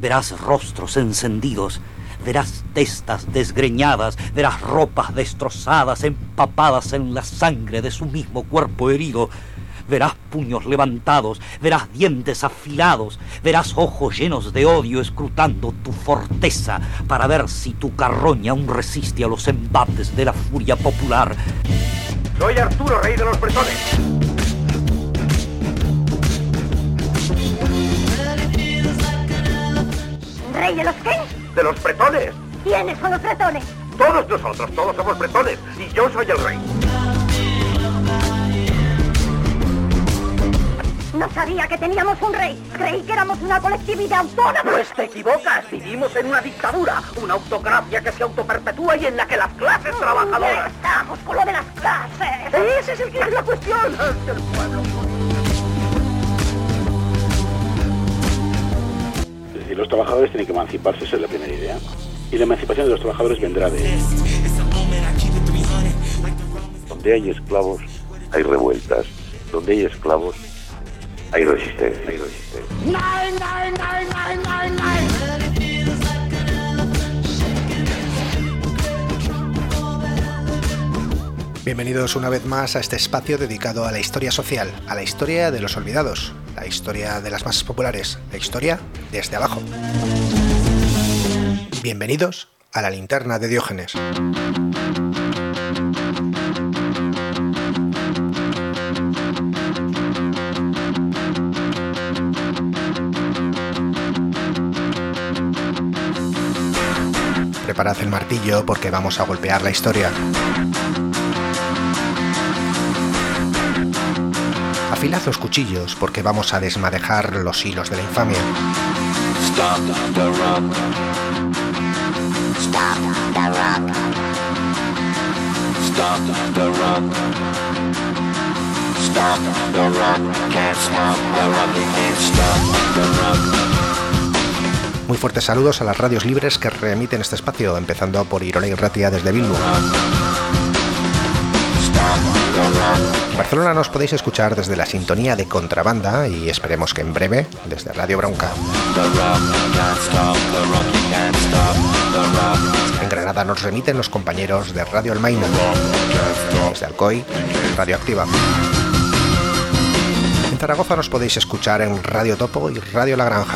verás rostros encendidos, verás testas desgreñadas, verás ropas destrozadas, empapadas en la sangre de su mismo cuerpo herido. Verás puños levantados, verás dientes afilados, verás ojos llenos de odio escrutando tu forteza para ver si tu carroña aún resiste a los embates de la furia popular. Soy Arturo, rey de los bretones. ¿Rey de los qué? ¿De los bretones? ¿Quiénes son los bretones? Todos nosotros, todos somos bretones. Y yo soy el rey. No sabía que teníamos un rey. Creí que éramos una colectividad autónoma. Pues te equivocas. Vivimos en una dictadura, una autocracia que se autoperpetúa y en la que las clases trabajadoras... Ya estamos con lo de las clases. Ese es el que es la cuestión del pueblo. Es decir, los trabajadores tienen que emanciparse, esa es la primera idea. Y la emancipación de los trabajadores vendrá de... Donde hay esclavos, hay revueltas. Donde hay esclavos, hay resistencia, hay resistencia. ¡Nein, nein, nein, nein, nein, nein! Bienvenidos una vez más a este espacio dedicado a la historia social, a la historia de los olvidados, la historia de las masas populares, la historia desde abajo. Bienvenidos a la linterna de Diógenes. Preparad el martillo porque vamos a golpear la historia. Afilad los cuchillos porque vamos a desmadejar los hilos de la infamia. Stop the rock. Stop the rock. Stop the rock. Stop the rock. Can't stop the rock. You can't stop the rock. Muy fuertes saludos a las radios libres que reemiten este espacio, empezando por Irola y Ratia desde Bilbo. En Barcelona nos podéis escuchar desde la sintonía de Contrabanda y esperemos que en breve desde Radio Bronca. En Granada nos remiten los compañeros de Radio Almaina, desde Alcoy, Radio Activa. En Zaragoza nos podéis escuchar en Radio Topo y Radio La Granja.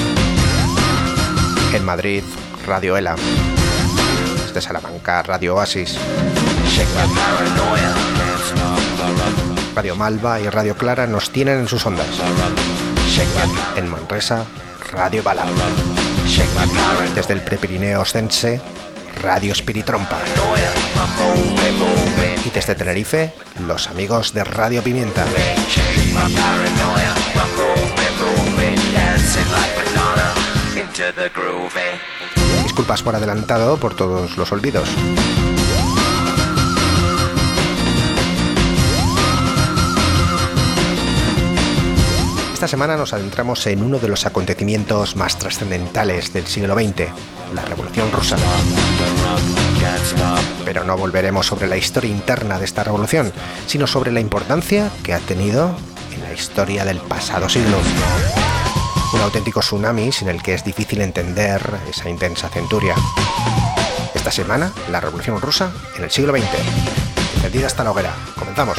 En Madrid, Radio Ela. Desde Salamanca, Radio Oasis. Radio Malva y Radio Clara nos tienen en sus ondas. En Manresa, Radio Bala. Desde el Prepirineo Ostense, Radio Espiritrompa. Y desde Tenerife, los amigos de Radio Pimienta. Disculpas por adelantado por todos los olvidos. Esta semana nos adentramos en uno de los acontecimientos más trascendentales del siglo XX, la Revolución Rusa. Pero no volveremos sobre la historia interna de esta revolución, sino sobre la importancia que ha tenido en la historia del pasado siglo. Un auténtico tsunami sin el que es difícil entender esa intensa centuria. Esta semana, la Revolución Rusa en el siglo XX. Encendida hasta la hoguera. Comenzamos.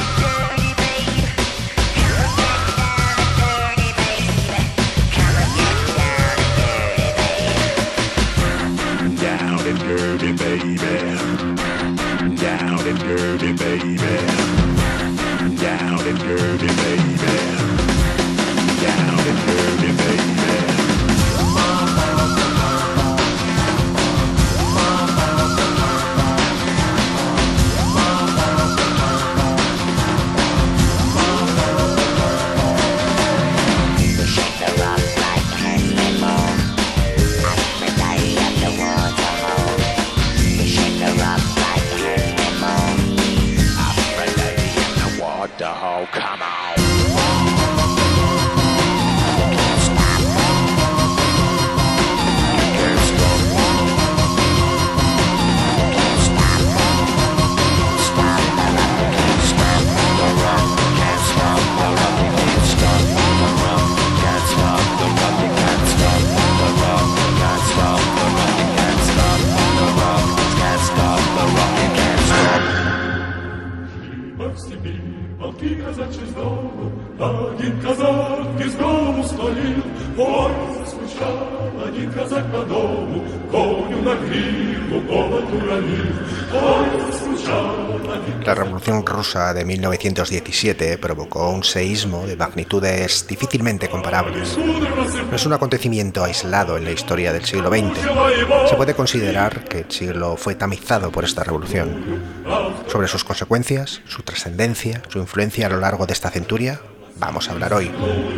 La Revolución Rusa de 1917 provocó un seísmo de magnitudes difícilmente comparables. No es un acontecimiento aislado en la historia del siglo XX. Se puede considerar que el siglo fue tamizado por esta revolución. Sobre sus consecuencias, su trascendencia, su influencia a lo largo de esta centuria, vamos a hablar hoy.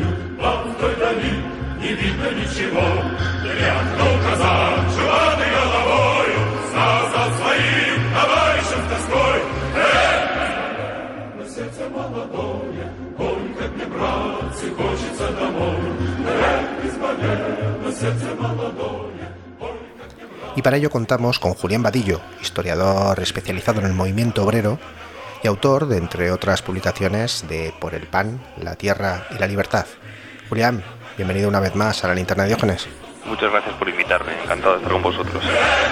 Y para ello contamos con Julián Vadillo, historiador especializado en el movimiento obrero y autor de, entre otras publicaciones, de Por el pan, la tierra y la libertad. Julián, bienvenido una vez más a la Linterna de Diógenes. Muchas gracias por invitarme, encantado de estar con vosotros.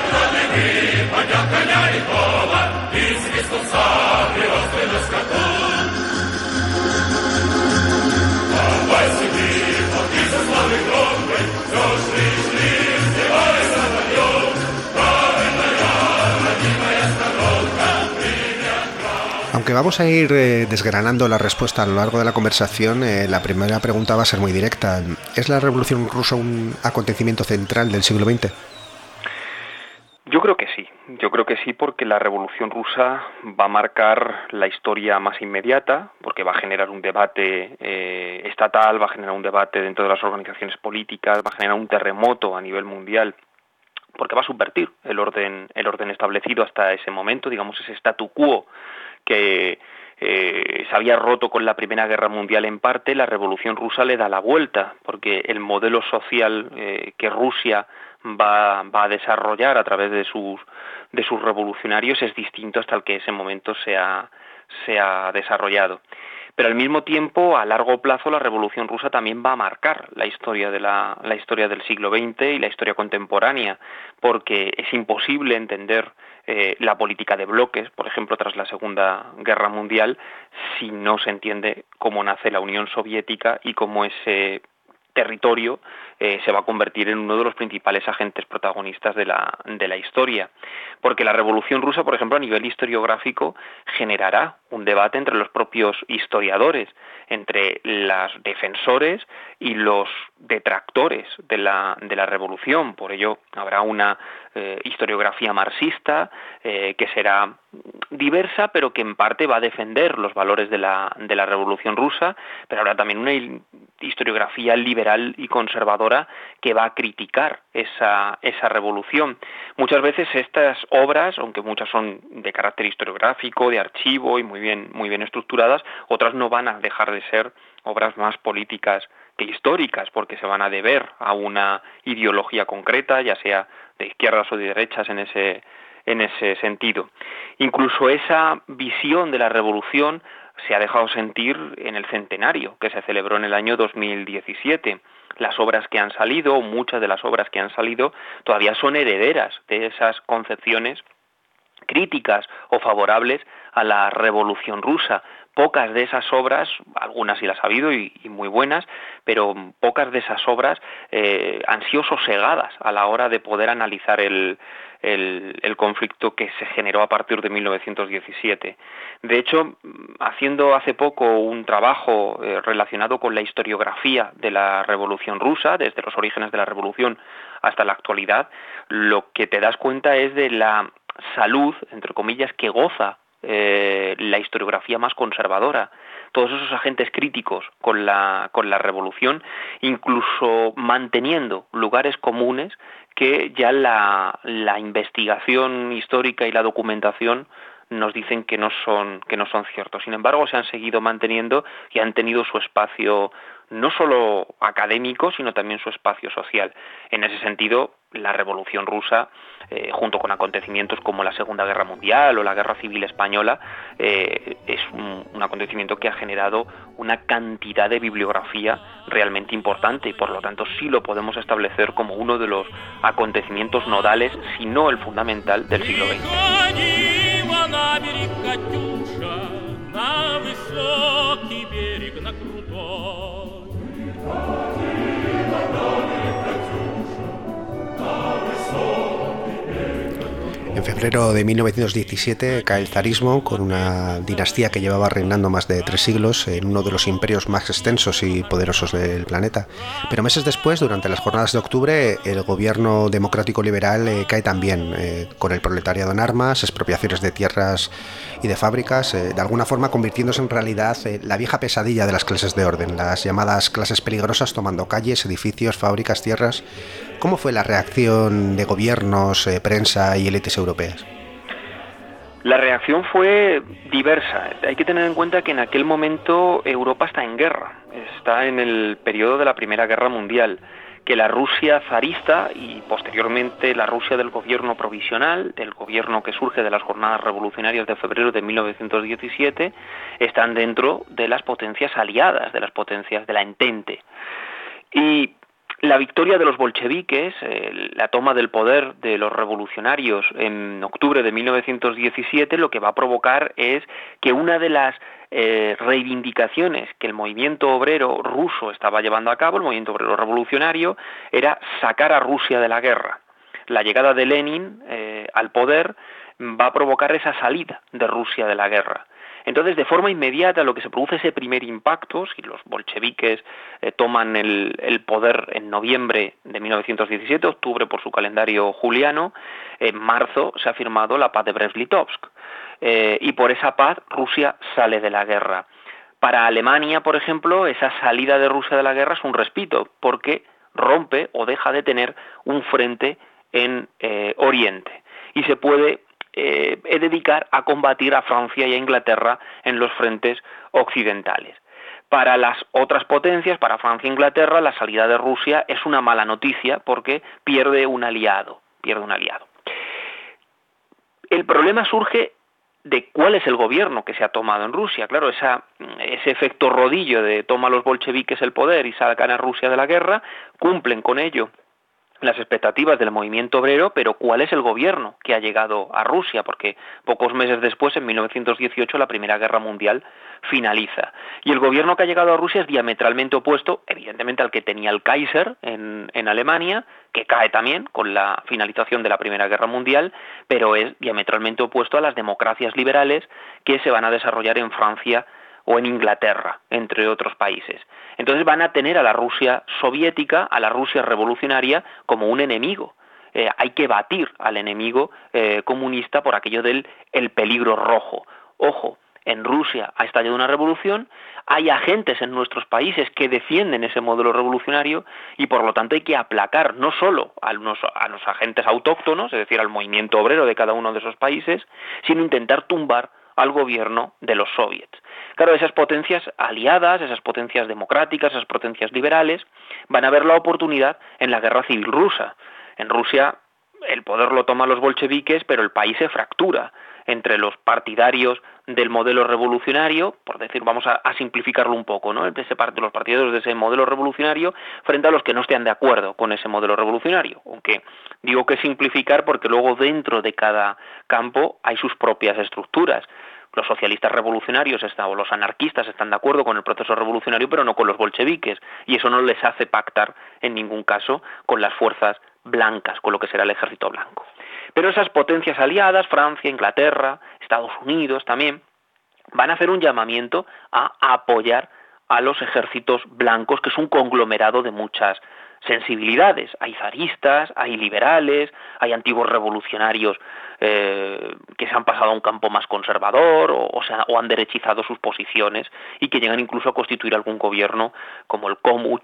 Aunque vamos a ir desgranando la respuesta a lo largo de la conversación, la primera pregunta va a ser muy directa. ¿Es la Revolución Rusa un acontecimiento central del siglo XX? Yo creo que sí, porque la Revolución Rusa va a marcar la historia más inmediata, porque va a generar un debate estatal, va a generar un debate dentro de las organizaciones políticas, va a generar un terremoto a nivel mundial, porque va a subvertir el orden establecido hasta ese momento, digamos ese statu quo que se había roto con la Primera Guerra Mundial en parte. La Revolución Rusa le da la vuelta, porque el modelo social que Rusia va a desarrollar a través de sus revolucionarios es distinto hasta el que ese momento se ha desarrollado. Pero al mismo tiempo, a largo plazo, la Revolución Rusa también va a marcar la historia del siglo XX y la historia contemporánea, porque es imposible entender la política de bloques, por ejemplo, tras la Segunda Guerra Mundial, si no se entiende cómo nace la Unión Soviética y cómo ese territorio se va a convertir en uno de los principales agentes protagonistas de la historia. Porque la Revolución Rusa, por ejemplo, a nivel historiográfico, generará un debate entre los propios historiadores, entre los defensores y los detractores de la revolución. Por ello, habrá una historiografía marxista que será diversa, pero que en parte va a defender los valores de la Revolución Rusa, pero habrá también una historiografía liberal y conservadora que va a criticar esa revolución. Muchas veces estas obras, aunque muchas son de carácter historiográfico, de archivo y muy bien estructuradas, otras no van a dejar de ser obras más políticas que históricas, porque se van a deber a una ideología concreta, ya sea de izquierdas o de derechas en ese sentido. Incluso esa visión de la revolución se ha dejado sentir en el centenario que se celebró en el año 2017. Las obras que han salido, muchas de las obras que han salido, todavía son herederas de esas concepciones críticas o favorables a la Revolución Rusa. Pocas de esas obras, algunas sí las ha habido y muy buenas, pero pocas de esas obras han sido sosegadas a la hora de poder analizar el conflicto que se generó a partir de 1917. De hecho, haciendo hace poco un trabajo relacionado con la historiografía de la Revolución Rusa, desde los orígenes de la Revolución hasta la actualidad, lo que te das cuenta es de la salud, entre comillas, que goza la historiografía más conservadora. Todos esos agentes críticos con la revolución, incluso manteniendo lugares comunes que ya la investigación histórica y la documentación nos dicen que no son ciertos. Sin embargo, se han seguido manteniendo y han tenido su espacio no solo académico, sino también su espacio social. En ese sentido, la Revolución Rusa, junto con acontecimientos como la Segunda Guerra Mundial o la Guerra Civil Española, es un acontecimiento que ha generado una cantidad de bibliografía realmente importante y por lo tanto sí lo podemos establecer como uno de los acontecimientos nodales, si no el fundamental, del siglo XX. En febrero de 1917 cae el zarismo, con una dinastía que llevaba reinando más de 3 siglos en uno de los imperios más extensos y poderosos del planeta. Pero meses después, durante las jornadas de octubre, el gobierno democrático liberal cae también, con el proletariado en armas, expropiaciones de tierras y de fábricas, de alguna forma convirtiéndose en realidad la vieja pesadilla de las clases de orden, las llamadas clases peligrosas tomando calles, edificios, fábricas, tierras. ¿Cómo fue la reacción de gobiernos, prensa y élites europeas? La reacción fue diversa. Hay que tener en cuenta que en aquel momento Europa está en guerra, está en el periodo de la Primera Guerra Mundial, que la Rusia zarista y posteriormente la Rusia del gobierno provisional, del gobierno que surge de las jornadas revolucionarias de febrero de 1917, están dentro de las potencias aliadas, de las potencias de la Entente. Y la victoria de los bolcheviques, la toma del poder de los revolucionarios en octubre de 1917, lo que va a provocar es que una de las reivindicaciones que el movimiento obrero ruso estaba llevando a cabo, el movimiento obrero revolucionario, era sacar a Rusia de la guerra. La llegada de Lenin al poder va a provocar esa salida de Rusia de la guerra. Entonces, de forma inmediata, lo que se produce ese primer impacto, si los bolcheviques toman el poder en noviembre de 1917, octubre por su calendario juliano, en marzo se ha firmado la paz de Brest-Litovsk, y por esa paz Rusia sale de la guerra. Para Alemania, por ejemplo, esa salida de Rusia de la guerra es un respiro, porque rompe o deja de tener un frente en Oriente, y se puede dedicar a combatir a Francia y a Inglaterra en los frentes occidentales. Para las otras potencias, para Francia e Inglaterra, la salida de Rusia es una mala noticia porque pierde un aliado. El problema surge de cuál es el gobierno que se ha tomado en Rusia. Claro, ese efecto rodillo de toma los bolcheviques el poder y sacan a Rusia de la guerra, cumplen con ello las expectativas del movimiento obrero, pero ¿cuál es el gobierno que ha llegado a Rusia? Porque pocos meses después, en 1918, la Primera Guerra Mundial finaliza. Y el gobierno que ha llegado a Rusia es diametralmente opuesto, evidentemente, al que tenía el Kaiser en Alemania, que cae también con la finalización de la Primera Guerra Mundial, pero es diametralmente opuesto a las democracias liberales que se van a desarrollar en Francia o en Inglaterra, entre otros países. Entonces van a tener a la Rusia soviética, a la Rusia revolucionaria, como un enemigo. Hay que batir al enemigo comunista por aquello del el peligro rojo. Ojo, en Rusia ha estallado una revolución, hay agentes en nuestros países que defienden ese modelo revolucionario y por lo tanto hay que aplacar no solo a los agentes autóctonos, es decir, al movimiento obrero de cada uno de esos países, sino intentar tumbar al gobierno de los soviets. Claro, esas potencias aliadas, esas potencias democráticas, esas potencias liberales, van a ver la oportunidad en la guerra civil rusa. En Rusia el poder lo toman los bolcheviques, pero el país se fractura entre los partidarios del modelo revolucionario, por decir, vamos a simplificarlo un poco, ¿no? Los partidarios de ese modelo revolucionario frente a los que no estén de acuerdo con ese modelo revolucionario. Aunque digo que simplificar porque luego dentro de cada campo hay sus propias estructuras. Los socialistas revolucionarios o los anarquistas están de acuerdo con el proceso revolucionario, pero no con los bolcheviques, y eso no les hace pactar en ningún caso con las fuerzas blancas, con lo que será el ejército blanco. Pero esas potencias aliadas, Francia, Inglaterra, Estados Unidos también, van a hacer un llamamiento a apoyar a los ejércitos blancos, que es un conglomerado de muchas sensibilidades. Hay zaristas, hay liberales, hay antiguos revolucionarios que se han pasado a un campo más conservador o han derechizado sus posiciones y que llegan incluso a constituir algún gobierno como el Komuch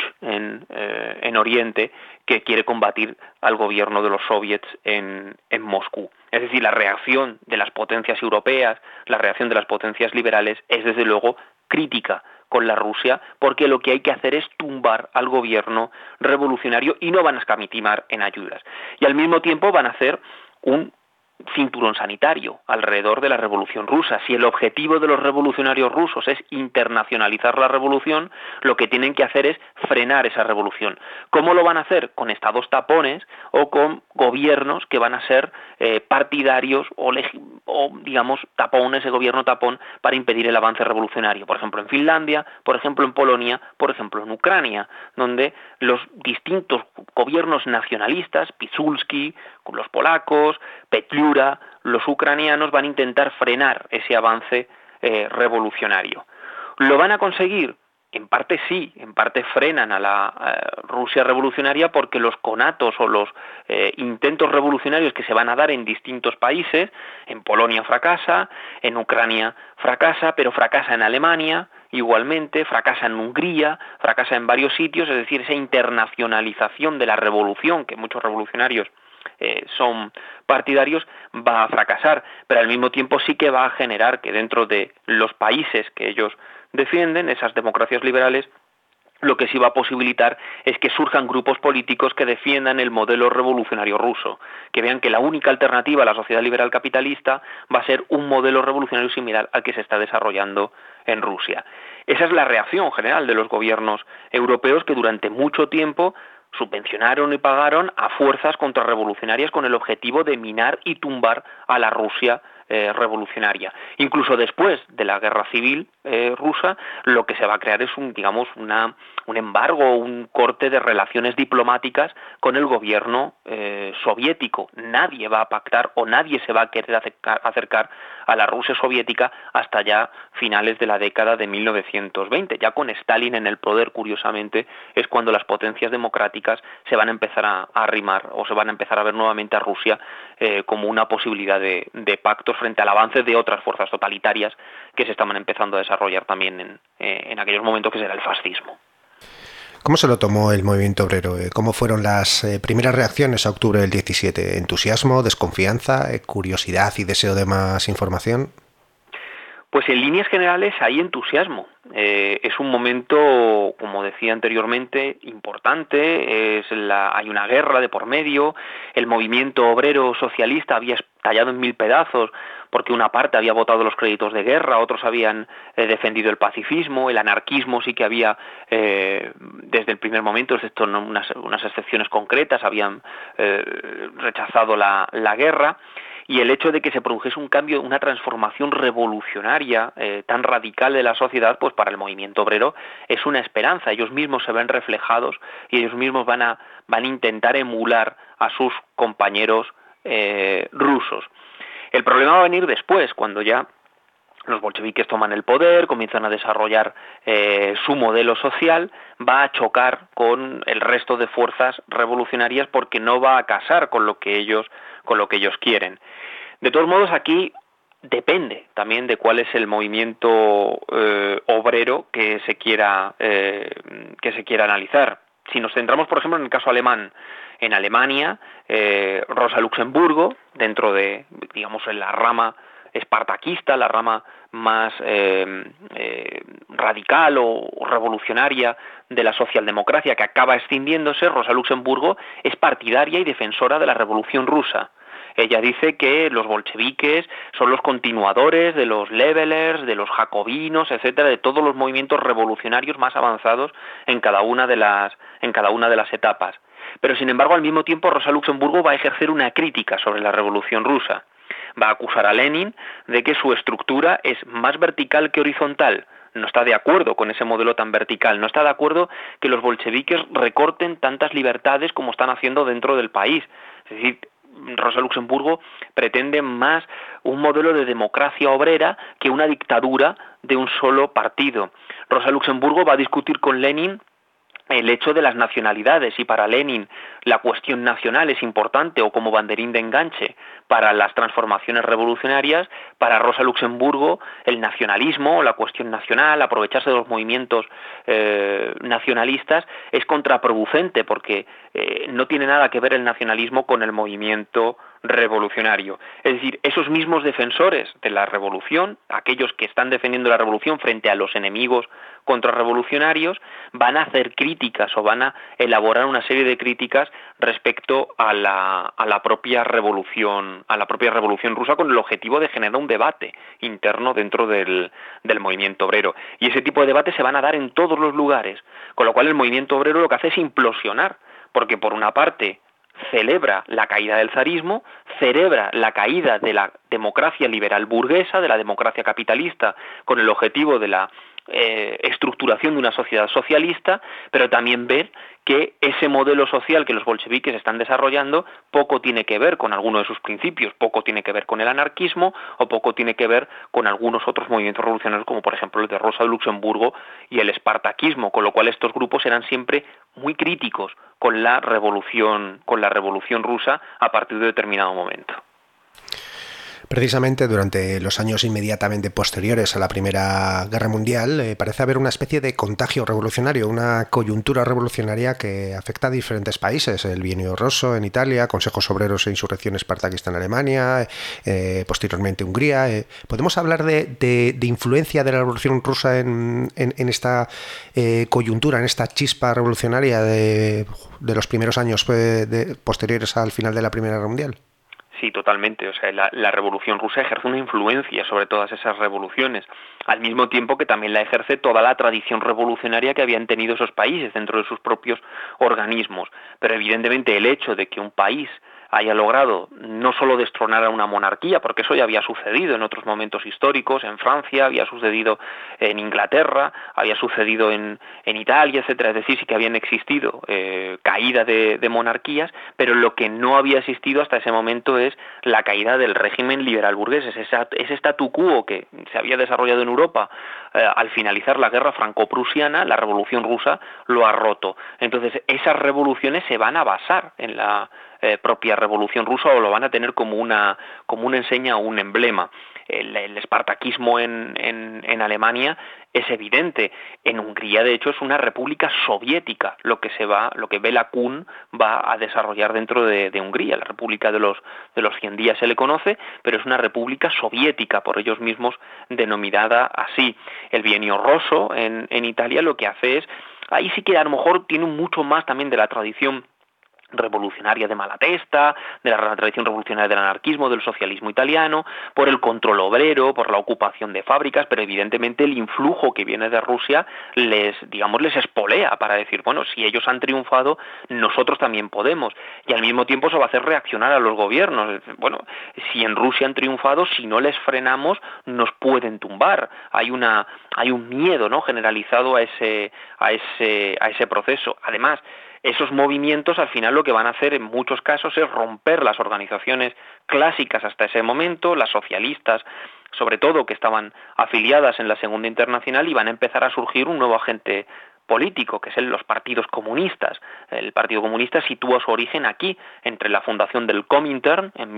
en Oriente, que quiere combatir al gobierno de los soviets en Moscú. Es decir, la reacción de las potencias europeas, la reacción de las potencias liberales es desde luego crítica con la Rusia, porque lo que hay que hacer es tumbar al gobierno revolucionario y no van a escatimar en ayudas. Y al mismo tiempo van a hacer un cinturón sanitario alrededor de la revolución rusa. Si el objetivo de los revolucionarios rusos es internacionalizar la revolución, lo que tienen que hacer es frenar esa revolución. ¿Cómo lo van a hacer? Con estados tapones o con gobiernos que van a ser partidarios o digamos tapones, el gobierno tapón, para impedir el avance revolucionario. Por ejemplo en Finlandia, por ejemplo en Polonia, por ejemplo en Ucrania, donde los distintos gobiernos nacionalistas, Piłsudski, con los polacos, Petliura, dictadura, los ucranianos van a intentar frenar ese avance revolucionario. ¿Lo van a conseguir? En parte sí, en parte frenan a la Rusia revolucionaria porque los conatos o los intentos revolucionarios que se van a dar en distintos países, en Polonia fracasa, en Ucrania fracasa, pero fracasa en Alemania igualmente, fracasa en Hungría, fracasa en varios sitios, es decir, esa internacionalización de la revolución que muchos revolucionarios son partidarios, va a fracasar, pero al mismo tiempo sí que va a generar que dentro de los países que ellos defienden, esas democracias liberales, lo que sí va a posibilitar es que surjan grupos políticos que defiendan el modelo revolucionario ruso, que vean que la única alternativa a la sociedad liberal capitalista va a ser un modelo revolucionario similar al que se está desarrollando en Rusia. Esa es la reacción general de los gobiernos europeos que durante mucho tiempo subvencionaron y pagaron a fuerzas contrarrevolucionarias con el objetivo de minar y tumbar a la Rusia revolucionaria. Incluso después de la guerra civil rusa, lo que se va a crear es un embargo, un corte de relaciones diplomáticas con el gobierno soviético. Nadie va a pactar o nadie se va a querer acercar a la Rusia soviética hasta ya finales de la década de 1920. Ya con Stalin en el poder, curiosamente, es cuando las potencias democráticas se van a empezar a arrimar o se van a empezar a ver nuevamente a Rusia como una posibilidad de pactos frente al avance de otras fuerzas totalitarias que se estaban empezando a desarrollar también en aquellos momentos, que será el fascismo. ¿Cómo se lo tomó el movimiento obrero? ¿Cómo fueron las primeras reacciones a octubre del 17? ¿Entusiasmo, desconfianza, curiosidad y deseo de más información? Pues en líneas generales hay entusiasmo. Es un momento, como decía anteriormente, importante. Hay una guerra de por medio. El movimiento obrero socialista había estallado en 1000 pedazos porque una parte había votado los créditos de guerra, otros habían defendido el pacifismo, el anarquismo sí que había, desde el primer momento, excepto unas excepciones concretas, habían rechazado la guerra. Y el hecho de que se produjese un cambio, una transformación revolucionaria tan radical de la sociedad, pues para el movimiento obrero es una esperanza. Ellos mismos se ven reflejados y ellos mismos van a intentar emular a sus compañeros rusos. El problema va a venir después, cuando ya los bolcheviques toman el poder, comienzan a desarrollar su modelo social, va a chocar con el resto de fuerzas revolucionarias porque no va a casar con lo que ellos quieren. De todos modos, aquí depende también de cuál es el movimiento obrero que se quiera analizar. Si nos centramos, por ejemplo, en el caso alemán, en Alemania, Rosa Luxemburgo, dentro de, digamos, en la rama espartaquista, la rama más radical o revolucionaria de la socialdemocracia que acaba extinguiéndose, Rosa Luxemburgo es partidaria y defensora de la Revolución Rusa. Ella dice que los bolcheviques son los continuadores de los levelers, de los jacobinos, etcétera, de todos los movimientos revolucionarios más avanzados en cada una de las etapas. Pero sin embargo, al mismo tiempo, Rosa Luxemburgo va a ejercer una crítica sobre la Revolución Rusa. Va a acusar a Lenin de que su estructura es más vertical que horizontal. No está de acuerdo con ese modelo tan vertical, no está de acuerdo que los bolcheviques recorten tantas libertades como están haciendo dentro del país. Es decir, Rosa Luxemburgo pretende más un modelo de democracia obrera que una dictadura de un solo partido. Rosa Luxemburgo va a discutir con Lenin el hecho de las nacionalidades, y para Lenin la cuestión nacional es importante o como banderín de enganche para las transformaciones revolucionarias. Para Rosa Luxemburgo el nacionalismo, la cuestión nacional, aprovecharse de los movimientos nacionalistas es contraproducente porque no tiene nada que ver el nacionalismo con el movimiento revolucionario. Es decir, esos mismos defensores de la revolución, aquellos que están defendiendo la revolución frente a los enemigos contrarrevolucionarios, van a hacer críticas o van a elaborar una serie de críticas respecto a la propia revolución rusa, con el objetivo de generar un debate interno dentro del movimiento obrero. Y ese tipo de debates se van a dar en todos los lugares, con lo cual el movimiento obrero lo que hace es implosionar, porque por una parte celebra la caída del zarismo, celebra la caída de la democracia liberal burguesa, de la democracia capitalista, con el objetivo de la estructuración de una sociedad socialista, pero también ver que ese modelo social que los bolcheviques están desarrollando poco tiene que ver con alguno de sus principios, poco tiene que ver con el anarquismo o poco tiene que ver con algunos otros movimientos revolucionarios como por ejemplo el de Rosa de Luxemburgo y el espartaquismo, con lo cual estos grupos eran siempre muy críticos con la revolución rusa a partir de determinado momento. Precisamente durante los años inmediatamente posteriores a la Primera Guerra Mundial parece haber una especie de contagio revolucionario, una coyuntura revolucionaria que afecta a diferentes países. El Bienio Rosso en Italia, Consejos Obreros e Insurrección Espartaquista en Alemania, posteriormente Hungría. ¿Podemos hablar de influencia de la Revolución Rusa en esta coyuntura, en esta chispa revolucionaria de los primeros años posteriores al final de la Primera Guerra Mundial? Sí, totalmente. O sea, la Revolución Rusa ejerce una influencia sobre todas esas revoluciones, al mismo tiempo que también la ejerce toda la tradición revolucionaria que habían tenido esos países dentro de sus propios organismos. Pero evidentemente el hecho de que un país haya logrado no solo destronar a una monarquía, porque eso ya había sucedido en otros momentos históricos, en Francia, había sucedido en Inglaterra, había sucedido en Italia, etcétera, es decir, sí que habían existido caída de monarquías, pero lo que no había existido hasta ese momento es la caída del régimen liberal burgués, ese statu quo que se había desarrollado en Europa al finalizar la guerra franco-prusiana. La Revolución Rusa lo ha roto. Entonces, esas revoluciones se van a basar en la propia Revolución Rusa o lo van a tener como una enseña o un emblema. El espartaquismo en Alemania es evidente. En Hungría, de hecho, es una república soviética lo que Béla Kun va a desarrollar dentro de Hungría. La república de los 100 días se le conoce, pero es una república soviética, por ellos mismos denominada así. El Bienio Rosso en Italia lo que hace es, ahí sí que a lo mejor tiene mucho más también de la tradición revolucionaria de Malatesta, de la tradición revolucionaria del anarquismo, del socialismo italiano, por el control obrero, por la ocupación de fábricas, pero evidentemente el influjo que viene de Rusia les espolea para decir, bueno, si ellos han triunfado, nosotros también podemos, y al mismo tiempo eso va a hacer reaccionar a los gobiernos. Bueno, si en Rusia han triunfado, si no les frenamos, nos pueden tumbar. Hay un miedo, ¿no?, generalizado a ese proceso. Además, esos movimientos al final lo que van a hacer en muchos casos es romper las organizaciones clásicas hasta ese momento, las socialistas sobre todo, que estaban afiliadas en la Segunda Internacional, y van a empezar a surgir un nuevo agente político, que es los partidos comunistas. El Partido Comunista sitúa su origen aquí, entre la fundación del Comintern en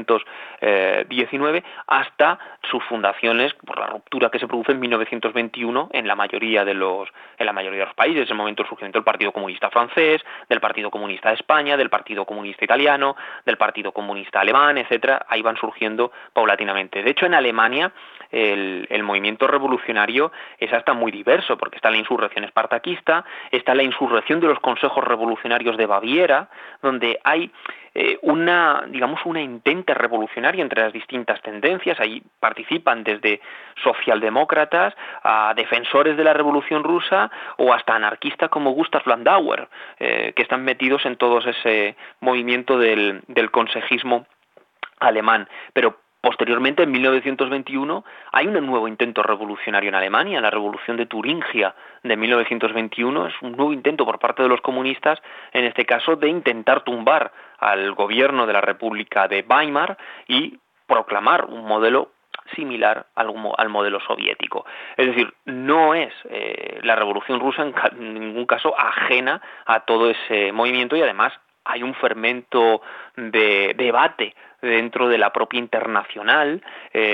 1919 hasta sus fundaciones por la ruptura que se produce en 1921 en la mayoría de los países. En el momento del surgimiento del Partido Comunista francés, del Partido Comunista de España, del Partido Comunista italiano, del Partido Comunista alemán, etcétera. Ahí van surgiendo paulatinamente. De hecho, en Alemania el movimiento revolucionario es hasta muy diverso, porque está la insurrección espartaquista, está la insurrección de los consejos revolucionarios de Baviera, donde hay una intente revolucionaria entre las distintas tendencias. Ahí participan desde socialdemócratas a defensores de la Revolución Rusa o hasta anarquistas como Gustav Landauer, que están metidos en todo ese movimiento del consejismo alemán. Pero posteriormente, en 1921, hay un nuevo intento revolucionario en Alemania. La Revolución de Turingia de 1921 es un nuevo intento por parte de los comunistas, en este caso, de intentar tumbar al gobierno de la República de Weimar y proclamar un modelo similar al modelo soviético. Es decir, no es la Revolución Rusa en ningún caso ajena a todo ese movimiento, y además hay un fermento de debate dentro de la propia internacional,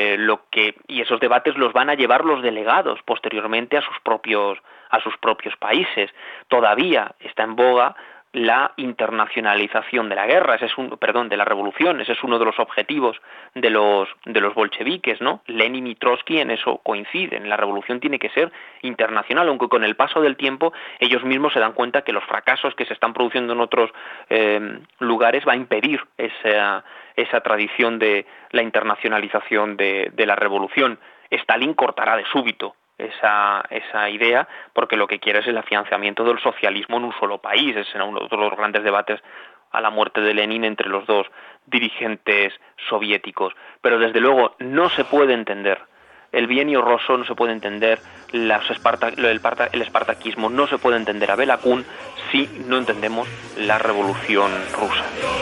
y esos debates los van a llevar los delegados posteriormente a sus propios países. Todavía está en boga la internacionalización de la guerra, de la revolución. Ese es uno de los objetivos de los bolcheviques, ¿no? Lenin y Trotsky en eso coinciden. La revolución tiene que ser internacional, aunque con el paso del tiempo ellos mismos se dan cuenta que los fracasos que se están produciendo en otros lugares va a impedir esa tradición de la internacionalización de la revolución. Stalin cortará de súbito esa idea, porque lo que quiere es el afianzamiento del socialismo en un solo país. Ese era uno de los grandes debates a la muerte de Lenin entre los dos dirigentes soviéticos. Pero desde luego no se puede entender el bienio ruso, no se puede entender el espartaquismo, no se puede entender a Béla Kun si no entendemos la Revolución Rusa.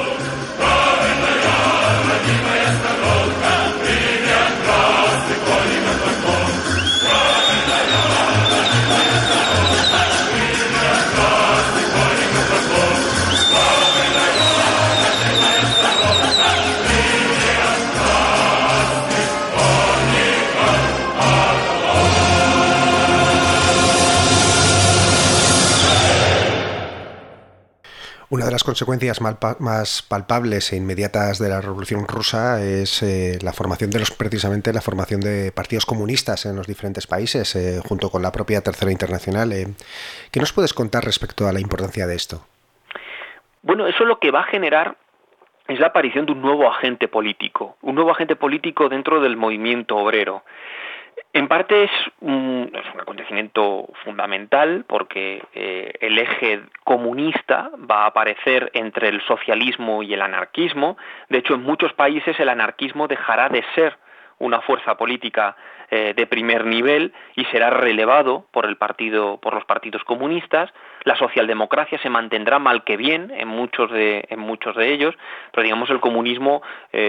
Una de las consecuencias más palpables e inmediatas de la Revolución Rusa es precisamente la formación de partidos comunistas en los diferentes países, junto con la propia Tercera Internacional. ¿Qué nos puedes contar respecto a la importancia de esto? Bueno, eso lo que va a generar es la aparición de un nuevo agente político dentro del movimiento obrero. En parte es un acontecimiento fundamental porque el eje comunista va a aparecer entre el socialismo y el anarquismo. De hecho, en muchos países el anarquismo dejará de ser una fuerza política de primer nivel y será relevado por los partidos comunistas. La socialdemocracia se mantendrá mal que bien en muchos de ellos, pero digamos el comunismo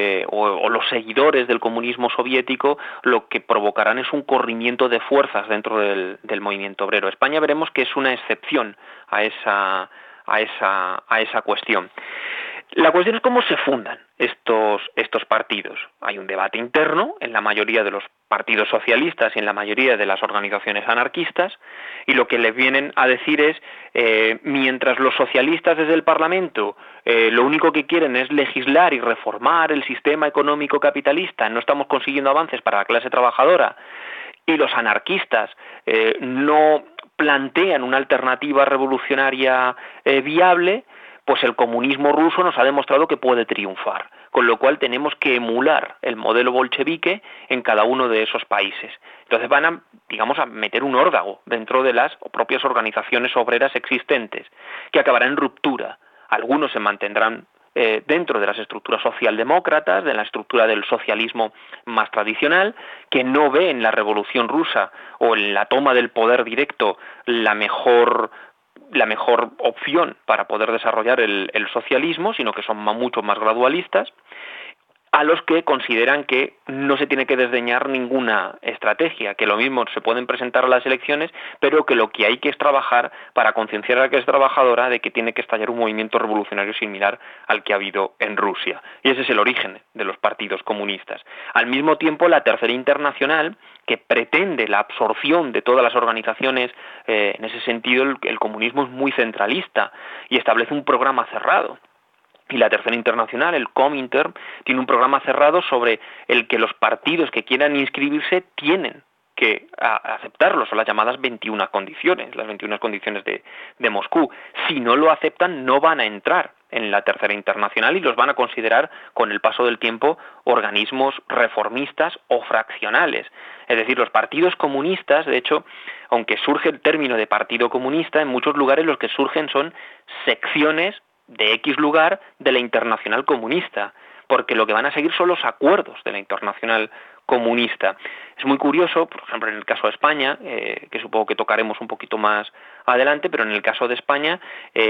o los seguidores del comunismo soviético lo que provocarán es un corrimiento de fuerzas dentro del movimiento obrero. España veremos que es una excepción a esa cuestión. La cuestión es cómo se fundan estos partidos. Hay un debate interno en la mayoría de los partidos socialistas y en la mayoría de las organizaciones anarquistas, y lo que les vienen a decir es, mientras los socialistas desde el Parlamento lo único que quieren es legislar y reformar el sistema económico capitalista, no estamos consiguiendo avances para la clase trabajadora, y los anarquistas no plantean una alternativa revolucionaria viable, pues el comunismo ruso nos ha demostrado que puede triunfar, con lo cual tenemos que emular el modelo bolchevique en cada uno de esos países. Entonces van a meter un órdago dentro de las propias organizaciones obreras existentes, que acabará en ruptura. Algunos se mantendrán dentro de las estructuras socialdemócratas, de la estructura del socialismo más tradicional, que no ve en la Revolución Rusa o en la toma del poder directo la mejor opción para poder desarrollar el socialismo, sino que son mucho más gradualistas, a los que consideran que no se tiene que desdeñar ninguna estrategia, que lo mismo se pueden presentar a las elecciones, pero que lo que hay que es trabajar para concienciar a la clase trabajadora de que tiene que estallar un movimiento revolucionario similar al que ha habido en Rusia. Y ese es el origen de los partidos comunistas. Al mismo tiempo, la Tercera Internacional, que pretende la absorción de todas las organizaciones, en ese sentido el comunismo es muy centralista y establece un programa cerrado. Y la Tercera Internacional, el Comintern, tiene un programa cerrado sobre el que los partidos que quieran inscribirse tienen que aceptarlo. Son las llamadas 21 condiciones, las 21 condiciones de Moscú. Si no lo aceptan, no van a entrar en la Tercera Internacional y los van a considerar, con el paso del tiempo, organismos reformistas o fraccionales. Es decir, los partidos comunistas, de hecho, aunque surge el término de partido comunista, en muchos lugares los que surgen son secciones de X lugar de la Internacional Comunista, porque lo que van a seguir son los acuerdos de la Internacional Comunista. Es muy curioso, por ejemplo, en el caso de España, que supongo que tocaremos un poquito más adelante, pero en el caso de España,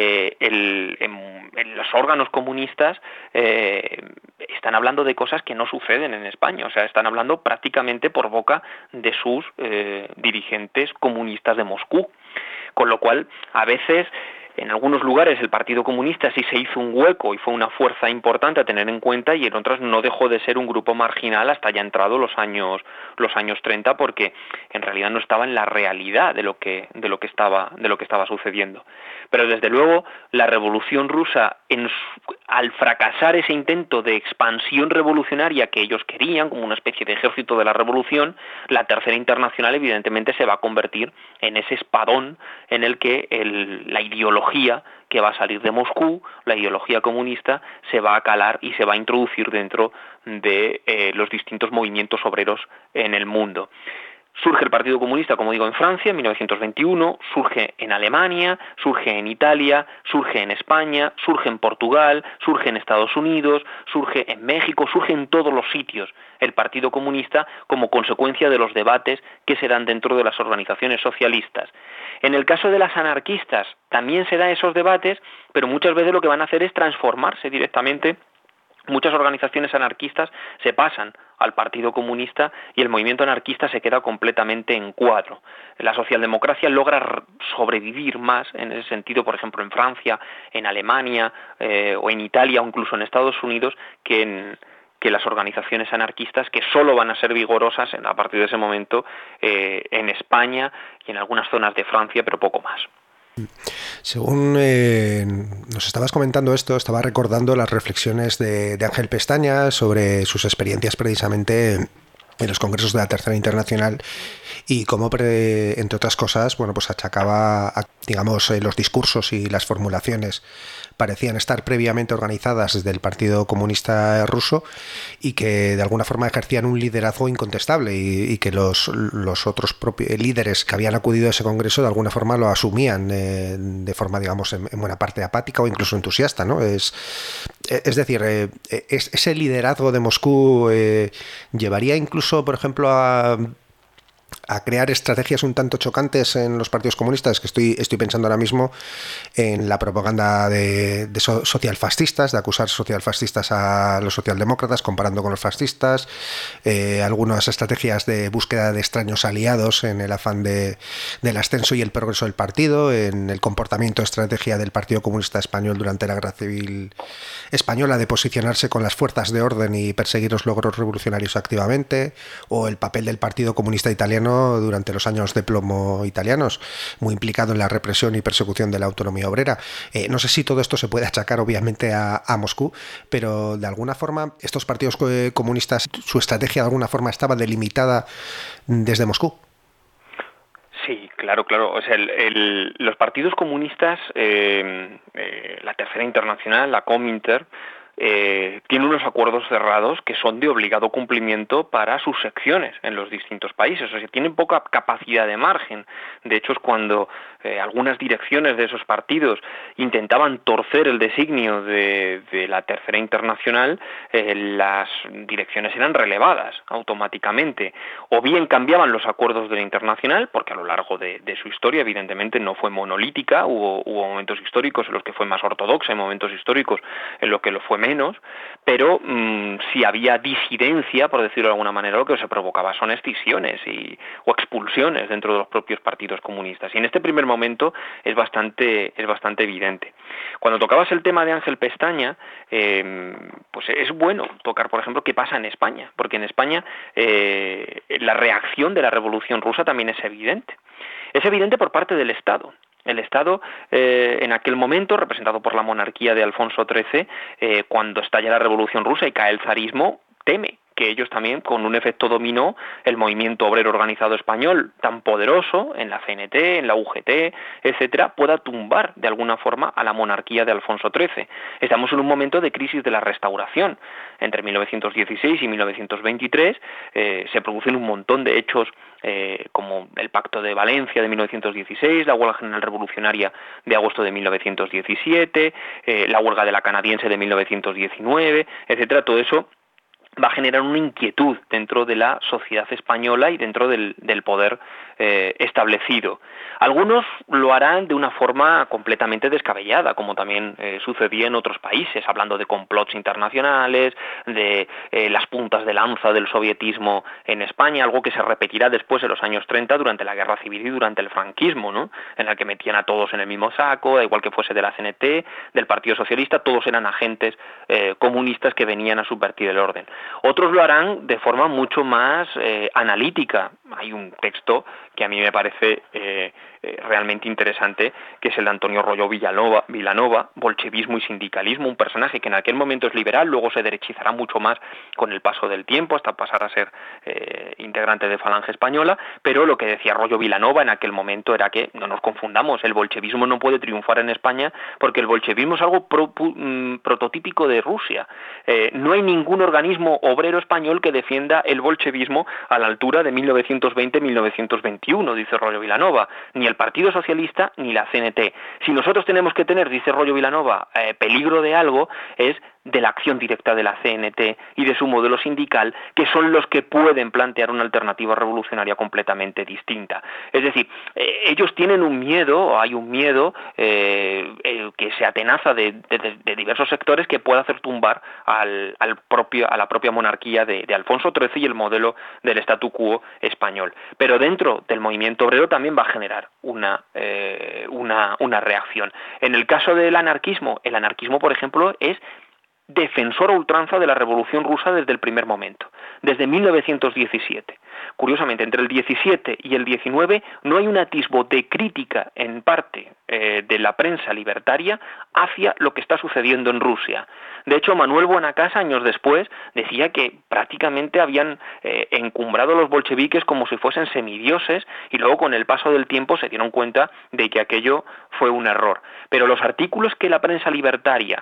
los órganos comunistas están hablando de cosas que no suceden en España, o sea, están hablando prácticamente por boca de sus dirigentes comunistas de Moscú, con lo cual, a veces, en algunos lugares el Partido Comunista sí se hizo un hueco y fue una fuerza importante a tener en cuenta, y en otras no dejó de ser un grupo marginal hasta ya entrado los años 30, porque en realidad no estaba en la realidad de lo que estaba sucediendo. Pero desde luego la Revolución Rusa, al fracasar ese intento de expansión revolucionaria que ellos querían, como una especie de ejército de la revolución, la Tercera Internacional evidentemente se va a convertir en ese espadón en el que la ideología que va a salir de Moscú, la ideología comunista, se va a calar y se va a introducir dentro de los distintos movimientos obreros en el mundo. Surge el Partido Comunista, como digo, en Francia en 1921, surge en Alemania, surge en Italia, surge en España, surge en Portugal, surge en Estados Unidos, surge en México, surge en todos los sitios el Partido Comunista como consecuencia de los debates que se dan dentro de las organizaciones socialistas. En el caso de las anarquistas también se dan esos debates, pero muchas veces lo que van a hacer es transformarse directamente. Muchas organizaciones anarquistas se pasan al Partido Comunista y el movimiento anarquista se queda completamente en cuadro. La socialdemocracia logra sobrevivir más en ese sentido, por ejemplo, en Francia, en Alemania o en Italia o incluso en Estados Unidos, que las organizaciones anarquistas, que solo van a ser vigorosas a partir de ese momento en España y en algunas zonas de Francia, pero poco más. Según nos estabas comentando esto, estaba recordando las reflexiones de Ángel Pestaña sobre sus experiencias precisamente en los congresos de la Tercera Internacional y cómo, entre otras cosas, bueno, pues achacaba, digamos, los discursos y las formulaciones parecían estar previamente organizadas desde el Partido Comunista Ruso y que de alguna forma ejercían un liderazgo incontestable y que los otros líderes que habían acudido a ese congreso de alguna forma lo asumían de forma, digamos, en buena parte apática o incluso entusiasta, ¿no? Es decir, ese liderazgo de Moscú llevaría incluso, por ejemplo, a crear estrategias un tanto chocantes en los partidos comunistas, que estoy pensando ahora mismo en la propaganda de socialfascistas, de acusar socialfascistas a los socialdemócratas comparando con los fascistas, algunas estrategias de búsqueda de extraños aliados en el afán del ascenso y el progreso del partido, en el comportamiento estrategia del Partido Comunista Español durante la Guerra Civil Española de posicionarse con las fuerzas de orden y perseguir los logros revolucionarios activamente, o el papel del Partido Comunista Italiano durante los años de plomo italianos, muy implicado en la represión y persecución de la autonomía obrera. No sé si todo esto se puede achacar obviamente a Moscú, pero de alguna forma estos partidos comunistas, su estrategia de alguna forma estaba delimitada desde Moscú. Sí, claro. O sea, los partidos comunistas, la Tercera Internacional, la Cominter, tiene unos acuerdos cerrados que son de obligado cumplimiento para sus secciones en los distintos países, o sea, tienen poca capacidad de margen. De hecho, es cuando algunas direcciones de esos partidos intentaban torcer el designio de la Tercera Internacional, las direcciones eran relevadas automáticamente, o bien cambiaban los acuerdos de la Internacional, porque a lo largo de su historia evidentemente no fue monolítica, hubo momentos históricos en los que fue más ortodoxa, en momentos históricos en los que lo fue menos, pero si había disidencia, por decirlo de alguna manera, lo que se provocaba son escisiones o expulsiones dentro de los propios partidos comunistas. Y en este primer momento es bastante evidente. Cuando tocabas el tema de Ángel Pestaña, pues es bueno tocar, por ejemplo, qué pasa en España, porque en España la reacción de la Revolución Rusa también es evidente. Es evidente por parte del Estado. El Estado, en aquel momento, representado por la monarquía de Alfonso XIII, cuando estalla la Revolución Rusa y cae el zarismo, teme que ellos también, con un efecto dominó, el movimiento obrero organizado español, tan poderoso, en la CNT, en la UGT, etcétera, pueda tumbar de alguna forma a la monarquía de Alfonso XIII. Estamos en un momento de crisis de la Restauración. Entre 1916 y 1923 se producen un montón de hechos como el Pacto de Valencia de 1916, la huelga general revolucionaria de agosto de 1917, la huelga de la canadiense de 1919, etcétera. Todo eso va a generar una inquietud dentro de la sociedad española y dentro del poder establecido. Algunos lo harán de una forma completamente descabellada, como también sucedía en otros países, hablando de complots internacionales, de las puntas de lanza del sovietismo en España, algo que se repetirá después en los años 30 durante la Guerra Civil y durante el franquismo, ¿no? En el que metían a todos en el mismo saco, da igual que fuese de la CNT, del Partido Socialista, todos eran agentes comunistas que venían a subvertir el orden. Otros lo harán de forma mucho más analítica. Hay un texto que a mí me parece realmente interesante, que es el de Antonio Royo Vilanova, Bolchevismo y sindicalismo, un personaje que en aquel momento es liberal, luego se derechizará mucho más con el paso del tiempo hasta pasar a ser integrante de Falange Española, pero lo que decía Royo Vilanova en aquel momento era que, no nos confundamos, el bolchevismo no puede triunfar en España porque el bolchevismo es algo prototípico de Rusia. No hay ningún organismo obrero español que defienda el bolchevismo a la altura de 1920-1921, dice Royo Vilanova, ni el Partido Socialista ni la CNT. Si nosotros tenemos que tener, dice Royo Vilanova, peligro de algo, es de la acción directa de la CNT y de su modelo sindical, que son los que pueden plantear una alternativa revolucionaria completamente distinta. Es decir, ellos tienen un miedo, hay un miedo que se atenaza de diversos sectores que puede hacer tumbar a la propia monarquía de Alfonso XIII y el modelo del statu quo español. Pero dentro del movimiento obrero también va a generar una reacción. En el caso del anarquismo, el anarquismo, por ejemplo, es defensor a ultranza de la Revolución Rusa desde el primer momento, desde 1917. Curiosamente, entre el 17 y el 19 no hay un atisbo de crítica en parte de la prensa libertaria hacia lo que está sucediendo en Rusia. De hecho, Manuel Buonacasa, años después, decía que prácticamente habían encumbrado a los bolcheviques como si fuesen semidioses y luego con el paso del tiempo se dieron cuenta de que aquello fue un error. Pero los artículos que la prensa libertaria,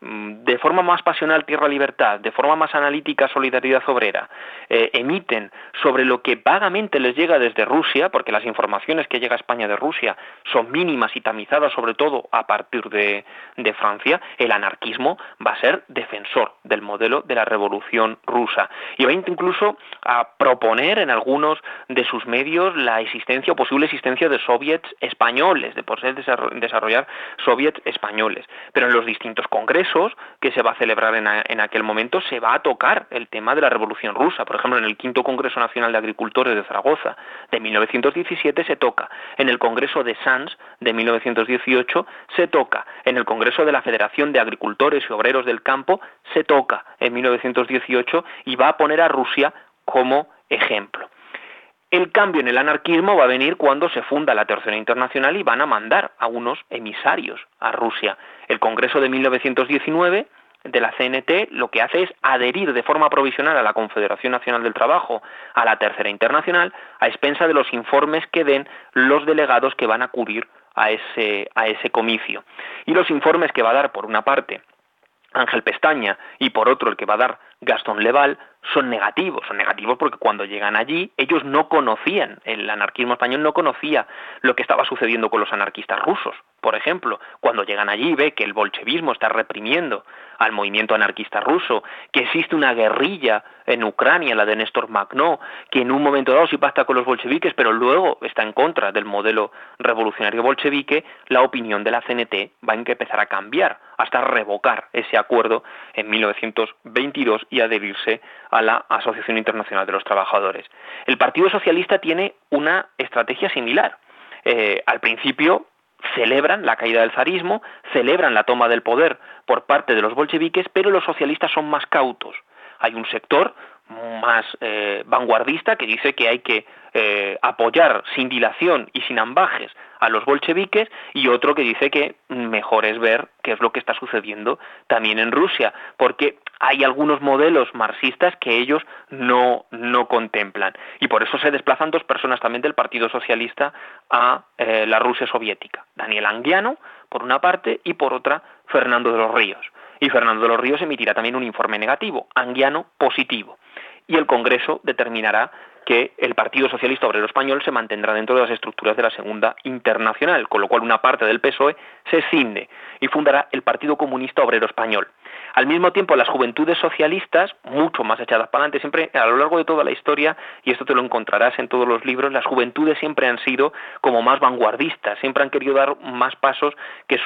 de forma más pasional Tierra Libertad, de forma más analítica Solidaridad Obrera, emiten sobre lo que vagamente les llega desde Rusia, porque las informaciones que llega a España de Rusia son mínimas y tamizadas sobre todo a partir de Francia, el anarquismo va a ser defensor del modelo de la Revolución Rusa y va incluso a proponer en algunos de sus medios la existencia o posible existencia de soviets españoles, de poder desarrollar soviets españoles, pero en los distintos congresos que se va a celebrar en aquel momento se va a tocar el tema de la Revolución Rusa. Por ejemplo, en el V Congreso Nacional de Agricultores de Zaragoza de 1917 se toca, en el Congreso de Sants de 1918 se toca, en el Congreso de la Federación de Agricultores y Obreros del Campo se toca en 1918 y va a poner a Rusia como ejemplo. El cambio en el anarquismo va a venir cuando se funda la Tercera Internacional y van a mandar a unos emisarios a Rusia. El Congreso de 1919 de la CNT lo que hace es adherir de forma provisional a la Confederación Nacional del Trabajo, a la Tercera Internacional, a expensa de los informes que den los delegados que van a acudir a ese comicio. Y los informes que va a dar, por una parte, Ángel Pestaña y por otro el que va a dar Gastón Leval, son negativos porque cuando llegan allí ellos no conocían, el anarquismo español no conocía lo que estaba sucediendo con los anarquistas rusos. Por ejemplo, cuando llegan allí y ve que el bolchevismo está reprimiendo al movimiento anarquista ruso, que existe una guerrilla en Ucrania, la de Néstor Makhno, que en un momento dado sí pacta con los bolcheviques, pero luego está en contra del modelo revolucionario bolchevique, la opinión de la CNT va a empezar a cambiar, hasta revocar ese acuerdo en 1922 y adherirse a la Asociación Internacional de los Trabajadores. El Partido Socialista tiene una estrategia similar. Al principio celebran la caída del zarismo, celebran la toma del poder por parte de los bolcheviques, pero los socialistas son más cautos. Hay un sector más vanguardista que dice que hay que apoyar sin dilación y sin ambajes a los bolcheviques, y otro que dice que mejor es ver qué es lo que está sucediendo también en Rusia, porque hay algunos modelos marxistas que ellos no contemplan, y por eso se desplazan dos personas también del Partido Socialista a la Rusia soviética, Daniel Anguiano por una parte y por otra Fernando de los Ríos, y Fernando de los Ríos emitirá también un informe negativo, Anguiano positivo, y el Congreso determinará que el Partido Socialista Obrero Español se mantendrá dentro de las estructuras de la Segunda Internacional, con lo cual una parte del PSOE se escinde y fundará el Partido Comunista Obrero Español. Al mismo tiempo, las juventudes socialistas, mucho más echadas para adelante, siempre a lo largo de toda la historia, y esto te lo encontrarás en todos los libros, las juventudes siempre han sido como más vanguardistas, siempre han querido dar más pasos que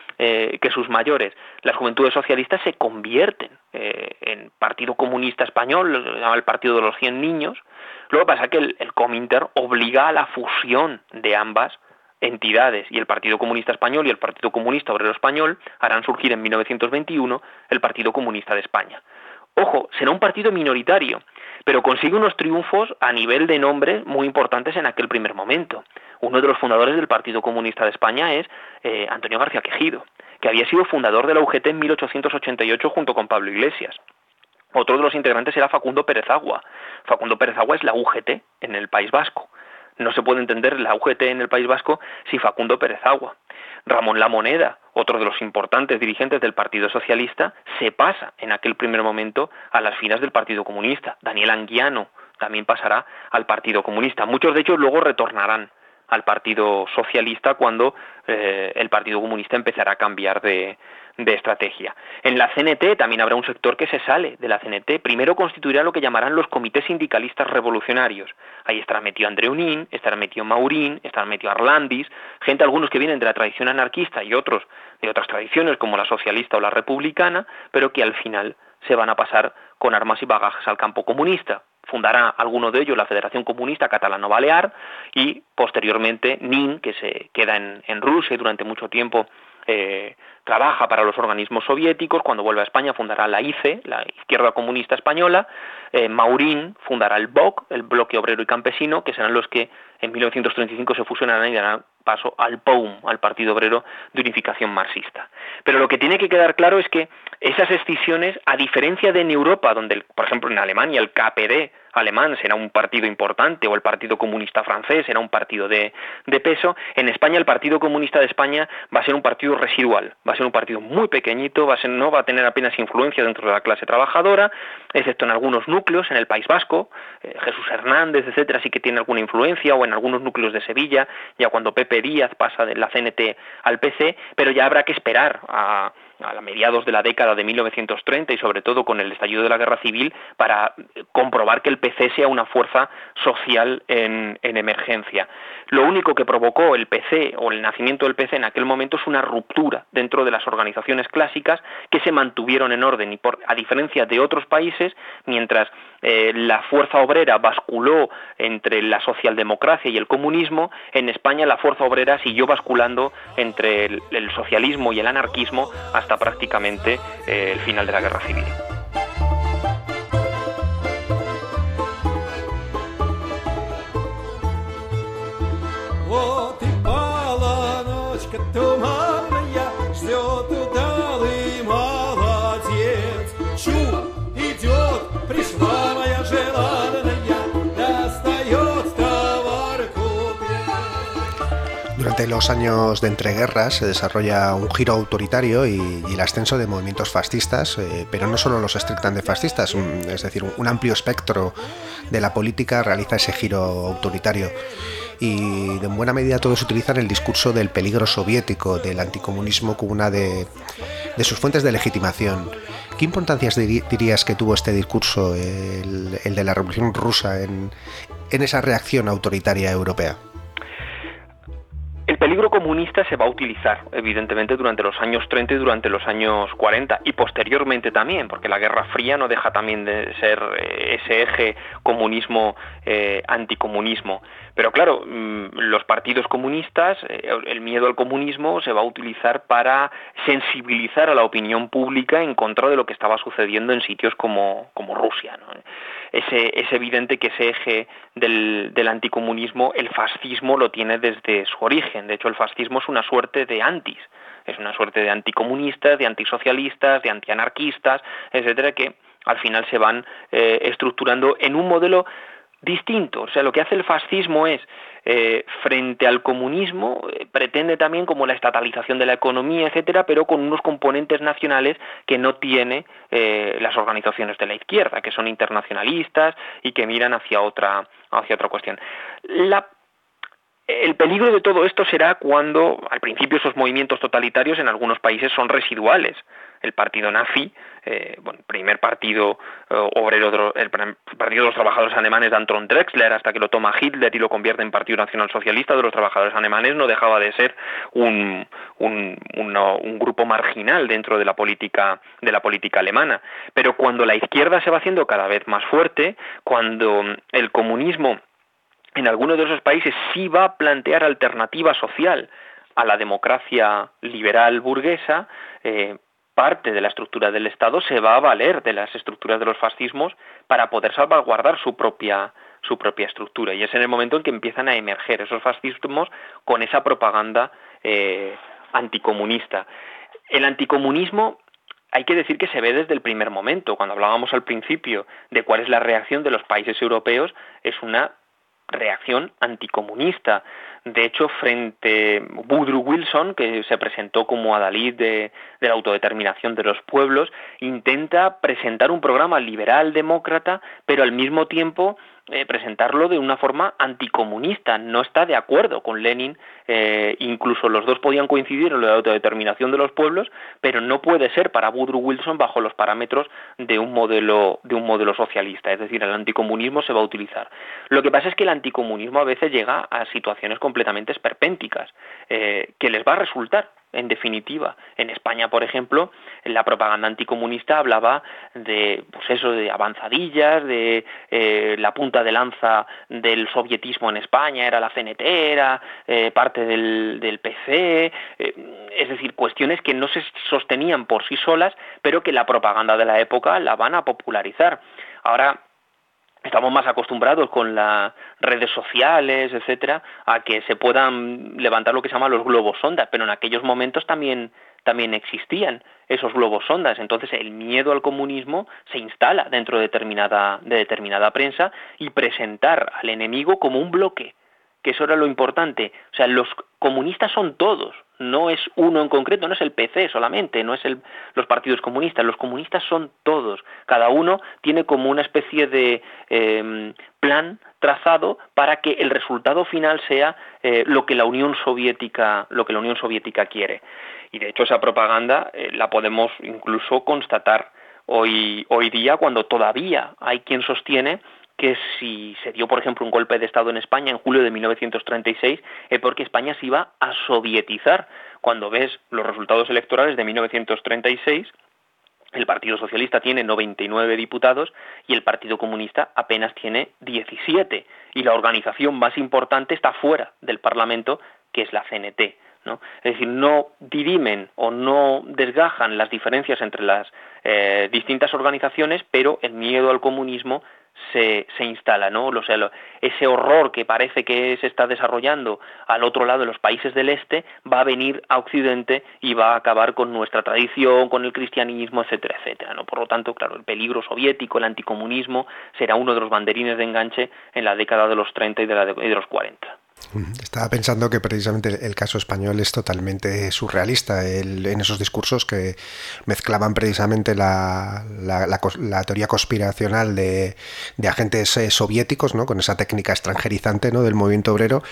sus mayores. Las juventudes socialistas se convierten en Partido Comunista Español, lo llama el Partido de los 100 Niños. Luego pasa que el Comintern obliga a la fusión de ambas entidades, y el Partido Comunista Español y el Partido Comunista Obrero Español harán surgir en 1921 el Partido Comunista de España. Ojo, será un partido minoritario, pero consigue unos triunfos a nivel de nombres muy importantes en aquel primer momento. Uno de los fundadores del Partido Comunista de España es Antonio García Quejido, que había sido fundador de la UGT en 1888 junto con Pablo Iglesias. Otro de los integrantes era Facundo Pérez Agua. Facundo Pérez Agua es la UGT en el País Vasco. No se puede entender la UGT en el País Vasco sin Facundo Pérez Agua. Ramón Lamoneda, otro de los importantes dirigentes del Partido Socialista, se pasa en aquel primer momento a las filas del Partido Comunista. Daniel Anguiano también pasará al Partido Comunista. Muchos de ellos luego retornarán al Partido Socialista cuando el Partido Comunista empezará a cambiar de estrategia. En la CNT también habrá un sector que se sale de la CNT. Primero constituirá lo que llamarán los comités sindicalistas revolucionarios. Ahí estará metido Andreunín, estará metido Maurín, estará metido Arlandis, gente, algunos que vienen de la tradición anarquista y otros de otras tradiciones como la socialista o la republicana, pero que al final se van a pasar con armas y bagajes al campo comunista. Fundará alguno de ellos la Federación Comunista Catalano-Balear y posteriormente Nin, que se queda en Rusia y durante mucho tiempo trabaja para los organismos soviéticos. Cuando vuelve a España fundará la ICE, la Izquierda Comunista Española. Maurín fundará el BOC, el Bloque Obrero y Campesino, que serán los que en 1935 se fusionarán y darán paso al POUM, al Partido Obrero de Unificación Marxista. Pero lo que tiene que quedar claro es que esas escisiones, a diferencia de en Europa, donde, por ejemplo, en Alemania el KPD alemán será un partido importante, o el Partido Comunista francés será un partido de peso, en España el Partido Comunista de España va a ser un partido residual, va a ser un partido muy pequeñito, no va a tener apenas influencia dentro de la clase trabajadora, excepto en algunos núcleos, en el País Vasco, Jesús Hernández, etcétera, sí que tiene alguna influencia, o en algunos núcleos de Sevilla, ya cuando Pepe Díaz pasa de la CNT al PC, pero ya habrá que esperar a mediados de la década de 1930 y sobre todo con el estallido de la Guerra Civil para comprobar que el PC sea una fuerza social en emergencia. Lo único que provocó el PC o el nacimiento del PC en aquel momento es una ruptura dentro de las organizaciones clásicas que se mantuvieron en orden y a diferencia de otros países, mientras la fuerza obrera basculó entre la socialdemocracia y el comunismo, en España la fuerza obrera siguió basculando entre el socialismo y el anarquismo hasta prácticamente el final de la Guerra Civil. Durante los años de entreguerras se desarrolla un giro autoritario y el ascenso de movimientos fascistas, pero no solo los estrictamente fascistas, es decir, un amplio espectro de la política realiza ese giro autoritario. Y en buena medida todos utilizan el discurso del peligro soviético, del anticomunismo como una de sus fuentes de legitimación. ¿Qué importancias dirías que tuvo este discurso, el de la Revolución Rusa, en esa reacción autoritaria europea? El peligro comunista se va a utilizar, evidentemente, durante los años 30 y durante los años 40, y posteriormente también, porque la Guerra Fría no deja también de ser ese eje comunismo-anticomunismo. Pero claro, los partidos comunistas, el miedo al comunismo se va a utilizar para sensibilizar a la opinión pública en contra de lo que estaba sucediendo en sitios como Rusia, ¿no? Es evidente que ese eje del anticomunismo, el fascismo lo tiene desde su origen. De hecho, el fascismo es una suerte de antis, es una suerte de anticomunistas, de antisocialistas, de antianarquistas, etcétera, que al final se van estructurando en un modelo distinto. O sea, lo que hace el fascismo es, frente al comunismo, pretende también como la estatalización de la economía, etcétera, pero con unos componentes nacionales que no tiene las organizaciones de la izquierda, que son internacionalistas y que miran hacia otra cuestión. El peligro de todo esto será cuando, al principio, esos movimientos totalitarios en algunos países son residuales. El partido nazi, primer partido obrero, el partido de los trabajadores alemanes de Anton Drexler, hasta que lo toma Hitler y lo convierte en Partido Nacional Socialista de los Trabajadores Alemanes, no dejaba de ser un grupo marginal dentro de la política alemana. Pero cuando la izquierda se va haciendo cada vez más fuerte, cuando el comunismo en algunos de esos países sí va a plantear alternativa social a la democracia liberal burguesa, parte de la estructura del Estado se va a valer de las estructuras de los fascismos para poder salvaguardar su propia estructura. Y es en el momento en que empiezan a emerger esos fascismos con esa propaganda anticomunista. El anticomunismo, hay que decir que se ve desde el primer momento. Cuando hablábamos al principio de cuál es la reacción de los países europeos, es una reacción anticomunista. De hecho, frente a Woodrow Wilson, que se presentó como adalid de la autodeterminación de los pueblos, intenta presentar un programa liberal demócrata, pero al mismo tiempo presentarlo de una forma anticomunista. No está de acuerdo con Lenin, incluso los dos podían coincidir en lo de la autodeterminación de los pueblos, pero no puede ser para Woodrow Wilson bajo los parámetros de un modelo socialista. Es decir, el anticomunismo se va a utilizar. Lo que pasa es que el anticomunismo a veces llega a situaciones completamente esperpénticas, que les va a resultar. En definitiva, en España, por ejemplo, la propaganda anticomunista hablaba de, pues eso, de avanzadillas, de la punta de lanza del sovietismo en España era la CNT, era parte del PC, es decir, cuestiones que no se sostenían por sí solas, pero que la propaganda de la época la van a popularizar. Ahora estamos más acostumbrados con las redes sociales, etcétera, a que se puedan levantar lo que se llama los globos sonda, pero en aquellos momentos también existían esos globos sondas. Entonces el miedo al comunismo se instala dentro de determinada prensa, y presentar al enemigo como un bloque, que eso era lo importante. O sea, los comunistas son todos, no es uno en concreto, no es el PC solamente, no es los partidos comunistas, los comunistas son todos. Cada uno tiene como una especie de plan trazado para que el resultado final sea lo que la Unión Soviética quiere. Y de hecho esa propaganda la podemos incluso constatar hoy día, cuando todavía hay quien sostiene que si se dio, por ejemplo, un golpe de Estado en España en julio de 1936, es porque España se iba a sovietizar. Cuando ves los resultados electorales de 1936, el Partido Socialista tiene 99 diputados y el Partido Comunista apenas tiene 17. Y la organización más importante está fuera del Parlamento, que es la CNT, ¿no? Es decir, no dirimen o no desgajan las diferencias entre las distintas organizaciones, pero el miedo al comunismo se instala, ¿no? O sea, ese horror que parece que se está desarrollando al otro lado de los países del este va a venir a Occidente y va a acabar con nuestra tradición, con el cristianismo, etcétera, etcétera, ¿no? Por lo tanto, claro, el peligro soviético, el anticomunismo, será uno de los banderines de enganche en la década de los 30 y de los 40. Estaba pensando que precisamente el caso español es totalmente surrealista en esos discursos que mezclaban precisamente la teoría conspiracional de agentes soviéticos, ¿no? Con esa técnica extranjerizante, ¿no? Del movimiento obrero,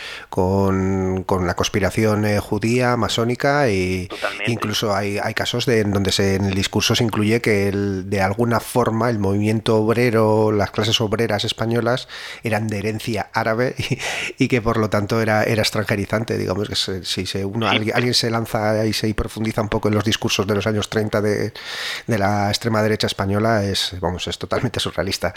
con la conspiración judía, masónica, y totalmente. Incluso hay casos en donde en el discurso se incluye que de alguna forma el movimiento obrero, las clases obreras españolas eran de herencia árabe y que por lo tanto era extranjerizante. Digamos que alguien se lanza y se profundiza un poco en los discursos de los años 30 de la extrema derecha española, es totalmente surrealista.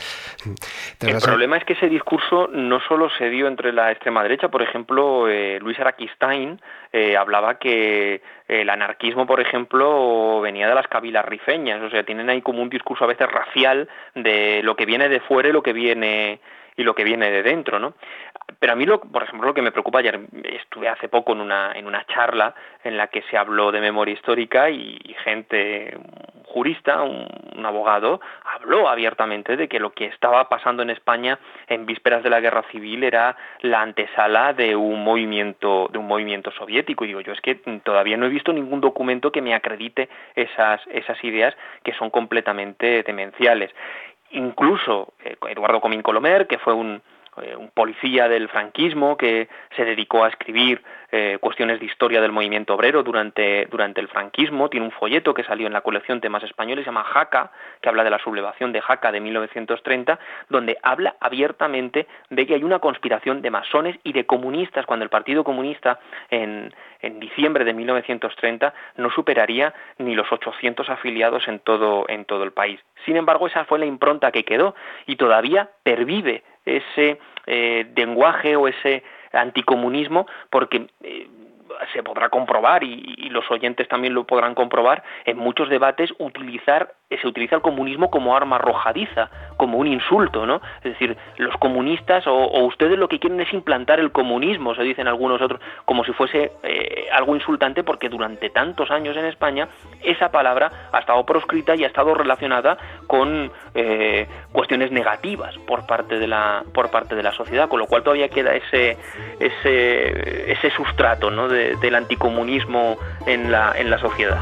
El problema es que ese discurso no solo se dio entre la extrema derecha. Por ejemplo, Luis Araquistain hablaba que el anarquismo, por ejemplo, venía de las cabilas rifeñas. O sea, tienen ahí como un discurso a veces racial de lo que viene de fuera y lo que viene de dentro, ¿no? Pero a mí, por ejemplo, lo que me preocupa, ayer estuve hace poco en una charla en la que se habló de memoria histórica y gente, un jurista, un abogado, habló abiertamente de que lo que estaba pasando en España en vísperas de la guerra civil era la antesala de un movimiento soviético. Y digo, yo es que todavía no he visto ningún documento que me acredite esas ideas, que son completamente demenciales. Incluso Eduardo Comín Colomer, que fue un policía del franquismo que se dedicó a escribir cuestiones de historia del movimiento obrero durante el franquismo, tiene un folleto que salió en la colección Temas Españoles, se llama Jaca, que habla de la sublevación de Jaca de 1930, donde habla abiertamente de que hay una conspiración de masones y de comunistas, cuando el Partido Comunista en diciembre de 1930 no superaría ni los 800 afiliados en todo el país. Sin embargo, esa fue la impronta que quedó y todavía pervive ese lenguaje o ese anticomunismo, porque se podrá comprobar y los oyentes también lo podrán comprobar, en muchos debates se utiliza el comunismo como arma arrojadiza, como un insulto, ¿no? Es decir, los comunistas o ustedes lo que quieren es implantar el comunismo, se dicen algunos otros, como si fuese algo insultante, porque durante tantos años en España esa palabra ha estado proscrita y ha estado relacionada con cuestiones negativas por parte de la sociedad, con lo cual todavía queda ese sustrato, ¿no?, del anticomunismo en la sociedad.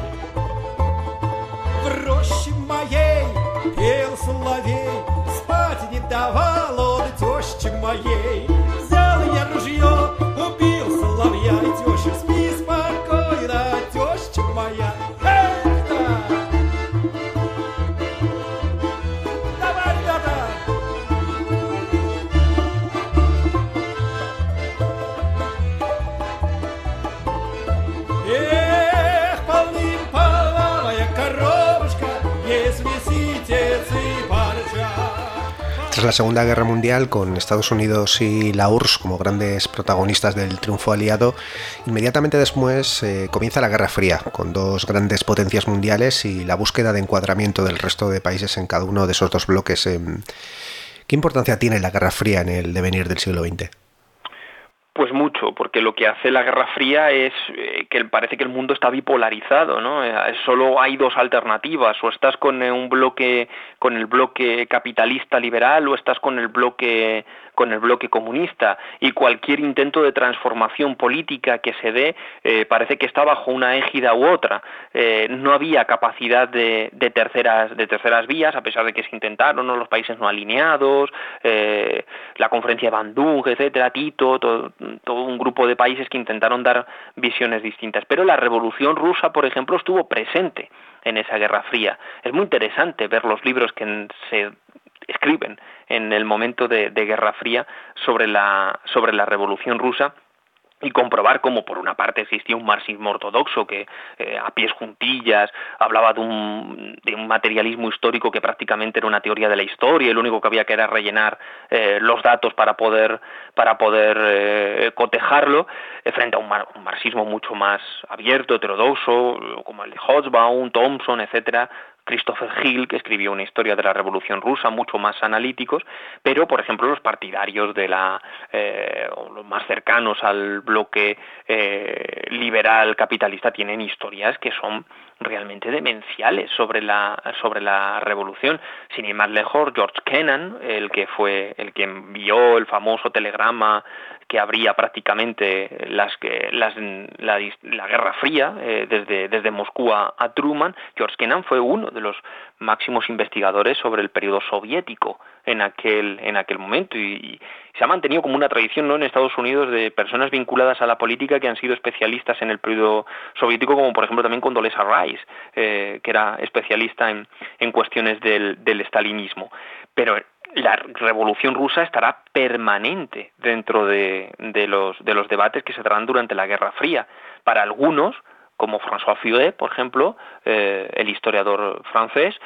Tras la Segunda Guerra Mundial, con Estados Unidos y la URSS como grandes protagonistas del triunfo aliado, inmediatamente después comienza la Guerra Fría, con dos grandes potencias mundiales y la búsqueda de encuadramiento del resto de países en cada uno de esos dos bloques. ¿Qué importancia tiene la Guerra Fría en el devenir del siglo XX? Pues mucho, porque lo que hace la Guerra Fría es que parece que el mundo está bipolarizado, ¿no? Solo hay dos alternativas: o estás con el bloque capitalista liberal, o estás con el bloque comunista, y cualquier intento de transformación política que se dé parece que está bajo una égida u otra. No había capacidad de terceras vías, a pesar de que se intentaron, ¿no?, los países no alineados, la conferencia de Bandung, etcétera, Tito, todo un grupo de países que intentaron dar visiones distintas. Pero la Revolución Rusa, por ejemplo, estuvo presente en esa Guerra Fría. Es muy interesante ver los libros que se escriben en el momento de Guerra Fría sobre la Revolución Rusa, y comprobar cómo, por una parte, existía un marxismo ortodoxo que a pies juntillas hablaba de un materialismo histórico que prácticamente era una teoría de la historia, y lo único que había que era rellenar los datos para poder cotejarlo, frente a un marxismo mucho más abierto, heterodoxo, como el de Hobsbawm, Thompson, etcétera, Christopher Hill, que escribió una historia de la Revolución Rusa, mucho más analíticos. Pero, por ejemplo, los partidarios de o los más cercanos al bloque liberal capitalista tienen historias que son realmente demenciales sobre la revolución. Sin ir más lejos, George Kennan, el que envió el famoso telegrama que abría prácticamente la Guerra Fría desde Moscú a Truman, George Kennan fue uno de los máximos investigadores sobre el periodo soviético en aquel momento, y se ha mantenido como una tradición, ¿no?, en Estados Unidos, de personas vinculadas a la política que han sido especialistas en el periodo soviético, como por ejemplo también Condoleezza Rice, que era especialista en cuestiones del estalinismo. Pero la Revolución Rusa estará permanente dentro de los debates que se darán durante la Guerra Fría. Para algunos, como François Furet, por ejemplo, el historiador francés,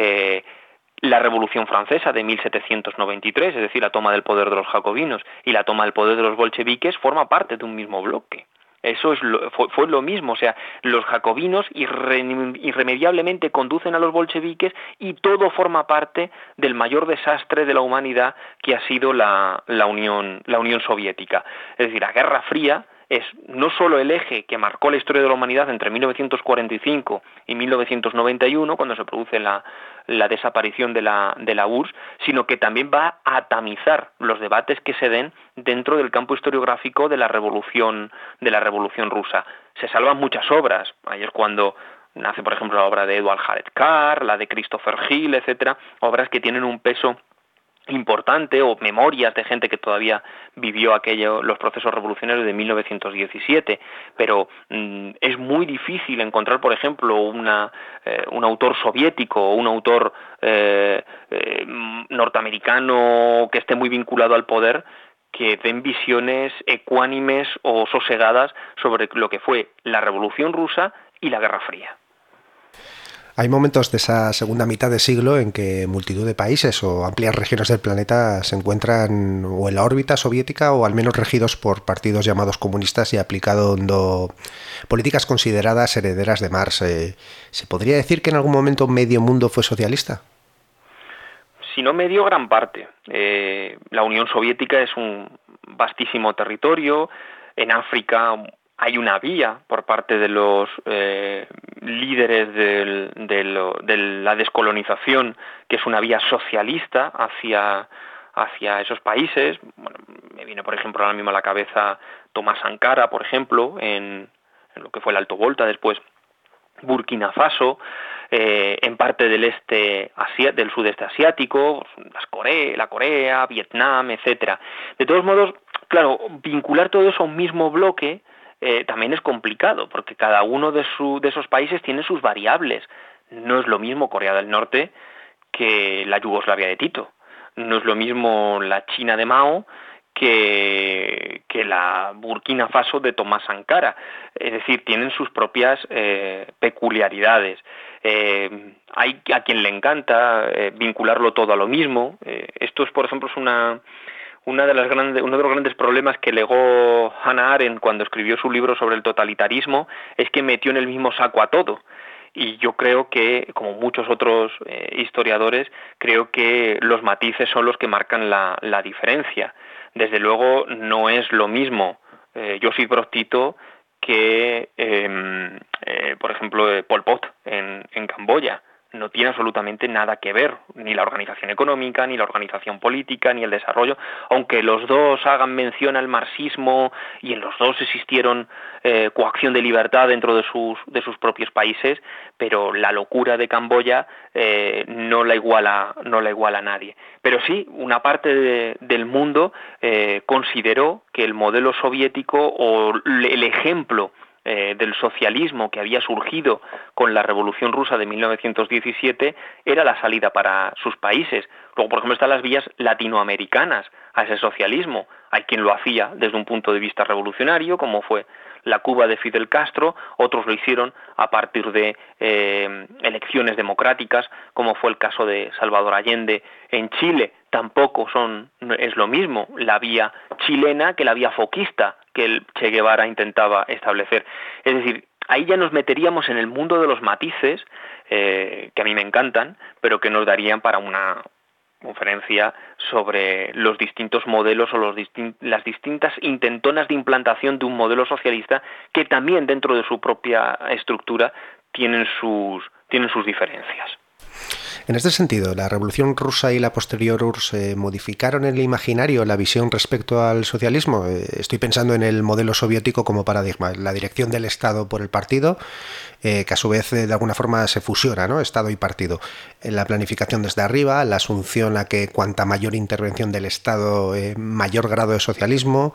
la Revolución Francesa de 1793, es decir, la toma del poder de los jacobinos y la toma del poder de los bolcheviques, forma parte de un mismo bloque. Eso fue lo mismo, o sea, los jacobinos irremediablemente conducen a los bolcheviques, y todo forma parte del mayor desastre de la humanidad que ha sido la Unión Soviética. Es decir, la Guerra Fría es no solo el eje que marcó la historia de la humanidad entre 1945 y 1991, cuando se produce la desaparición de la URSS, sino que también va a tamizar los debates que se den dentro del campo historiográfico de la Revolución Rusa. Se salvan muchas obras. Ahí es cuando nace, por ejemplo, la obra de Edward Jared Carr, la de Christopher Hill, etcétera, obras que tienen un peso importante, o memorias de gente que todavía vivió los procesos revolucionarios de 1917, pero es muy difícil encontrar, por ejemplo, un autor soviético o un autor norteamericano que esté muy vinculado al poder, que den visiones ecuánimes o sosegadas sobre lo que fue la Revolución Rusa y la Guerra Fría. Hay momentos de esa segunda mitad de siglo en que multitud de países o amplias regiones del planeta se encuentran o en la órbita soviética o al menos regidos por partidos llamados comunistas y aplicando políticas consideradas herederas de Marx. ¿Se podría decir que en algún momento medio mundo fue socialista? Si no medio, gran parte. La Unión Soviética es un vastísimo territorio. En África hay una vía por parte de los líderes de la descolonización, que es una vía socialista hacia esos países. Bueno, me viene, por ejemplo, ahora mismo a la cabeza Tomás Sankara, por ejemplo, en lo que fue el Alto Volta, después Burkina Faso, en parte del sudeste asiático, la Corea, Vietnam, etcétera. De todos modos, claro, vincular todo eso a un mismo bloque también es complicado, porque cada uno de esos países tiene sus variables. No es lo mismo Corea del Norte que la Yugoslavia de Tito. No es lo mismo la China de Mao que la Burkina Faso de Tomás Sankara. Es decir, tienen sus propias peculiaridades. Hay a quien le encanta vincularlo todo a lo mismo. Esto es, por ejemplo, es uno de los grandes problemas que legó Hannah Arendt cuando escribió su libro sobre el totalitarismo, es que metió en el mismo saco a todo. Y yo creo que, como muchos otros historiadores, creo que los matices son los que marcan la diferencia. Desde luego no es lo mismo Josip Broz Tito que, por ejemplo, Pol Pot en Camboya. No tiene absolutamente nada que ver, ni la organización económica, ni la organización política, ni el desarrollo, aunque los dos hagan mención al marxismo y en los dos existieron coacción de libertad dentro de sus propios países, pero la locura de Camboya no la iguala a nadie. Pero sí, una parte del mundo consideró que el modelo soviético o el ejemplo del socialismo que había surgido con la Revolución Rusa de 1917 era la salida para sus países. Luego, por ejemplo, están las vías latinoamericanas a ese socialismo. Hay quien lo hacía desde un punto de vista revolucionario, como fue la Cuba de Fidel Castro, otros lo hicieron a partir de elecciones democráticas, como fue el caso de Salvador Allende en Chile. Tampoco es lo mismo la vía chilena que la vía foquista que el Che Guevara intentaba establecer. Es decir, ahí ya nos meteríamos en el mundo de los matices, que a mí me encantan, pero que nos darían para una conferencia sobre los distintos modelos o las distintas intentonas de implantación de un modelo socialista que también dentro de su propia estructura tienen sus diferencias. En este sentido, ¿la Revolución Rusa y la posterior URSS modificaron el imaginario, la visión respecto al socialismo? Estoy pensando en el modelo soviético como paradigma, la dirección del Estado por el partido, que a su vez de alguna forma se fusiona, ¿no? Estado y partido. La planificación desde arriba, la asunción a que cuanta mayor intervención del Estado, mayor grado de socialismo,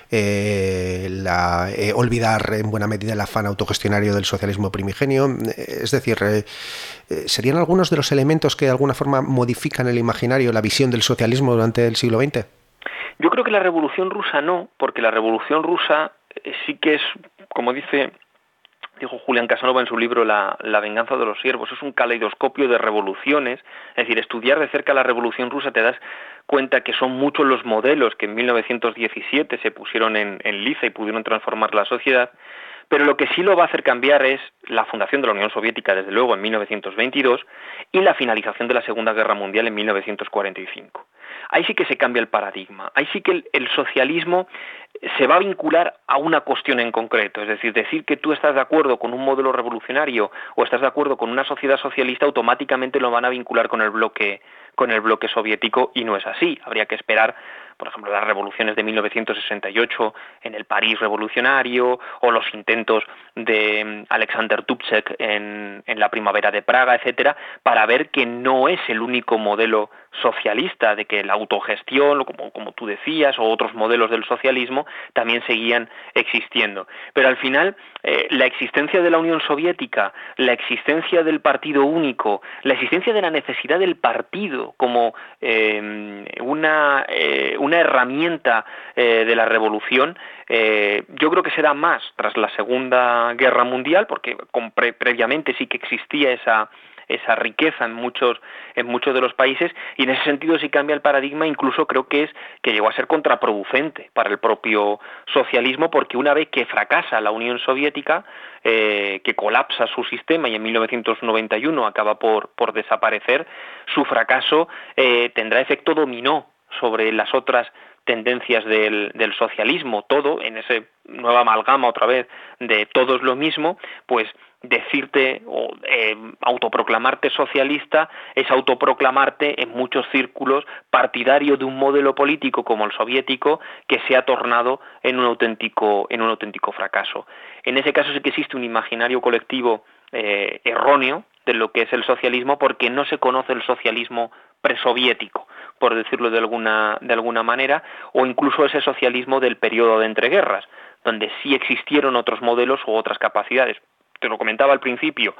olvidar en buena medida el afán autogestionario del socialismo primigenio. Es decir, ¿serían algunos de los elementos que de alguna forma modifican el imaginario, la visión del socialismo durante el siglo XX? Yo creo que la Revolución Rusa no, porque la Revolución Rusa sí que es, como dijo Julián Casanova en su libro La venganza de los siervos, es un caleidoscopio de revoluciones. Es decir, estudiar de cerca la Revolución Rusa te das cuenta que son muchos los modelos que en 1917 se pusieron en liza y pudieron transformar la sociedad. Pero lo que sí lo va a hacer cambiar es la fundación de la Unión Soviética, desde luego, en 1922, y la finalización de la Segunda Guerra Mundial en 1945. Ahí sí que se cambia el paradigma, ahí sí que el socialismo se va a vincular a una cuestión en concreto, es decir que tú estás de acuerdo con un modelo revolucionario o estás de acuerdo con una sociedad socialista, automáticamente lo van a vincular con el bloque soviético, y no es así. Habría que esperar, por ejemplo, las revoluciones de 1968 en el París revolucionario, o los intentos de Alexander Dubček en la primavera de Praga, etcétera, para ver que no es el único modelo socialista, de que la autogestión, como tú decías, o otros modelos del socialismo también seguían existiendo. Pero al final, la existencia de la Unión Soviética, la existencia del partido único, la existencia de la necesidad del partido como una herramienta de la revolución, yo creo que será más tras la Segunda Guerra Mundial, porque previamente sí que existía esa riqueza en muchos de los países, y en ese sentido sí cambia el paradigma. Incluso creo que llegó a ser contraproducente para el propio socialismo, porque una vez que fracasa la Unión Soviética, que colapsa su sistema y en 1991 acaba por desaparecer, su fracaso tendrá efecto dominó sobre las otras tendencias del socialismo. Todo en ese nueva amalgama otra vez de todo es lo mismo, pues decirte o autoproclamarte socialista es autoproclamarte en muchos círculos partidario de un modelo político como el soviético, que se ha tornado en un auténtico fracaso. En ese caso sí que existe un imaginario colectivo erróneo de lo que es el socialismo, porque no se conoce el socialismo presoviético, por decirlo de alguna manera, o incluso ese socialismo del periodo de entreguerras, donde sí existieron otros modelos u otras capacidades. Te lo comentaba al principio,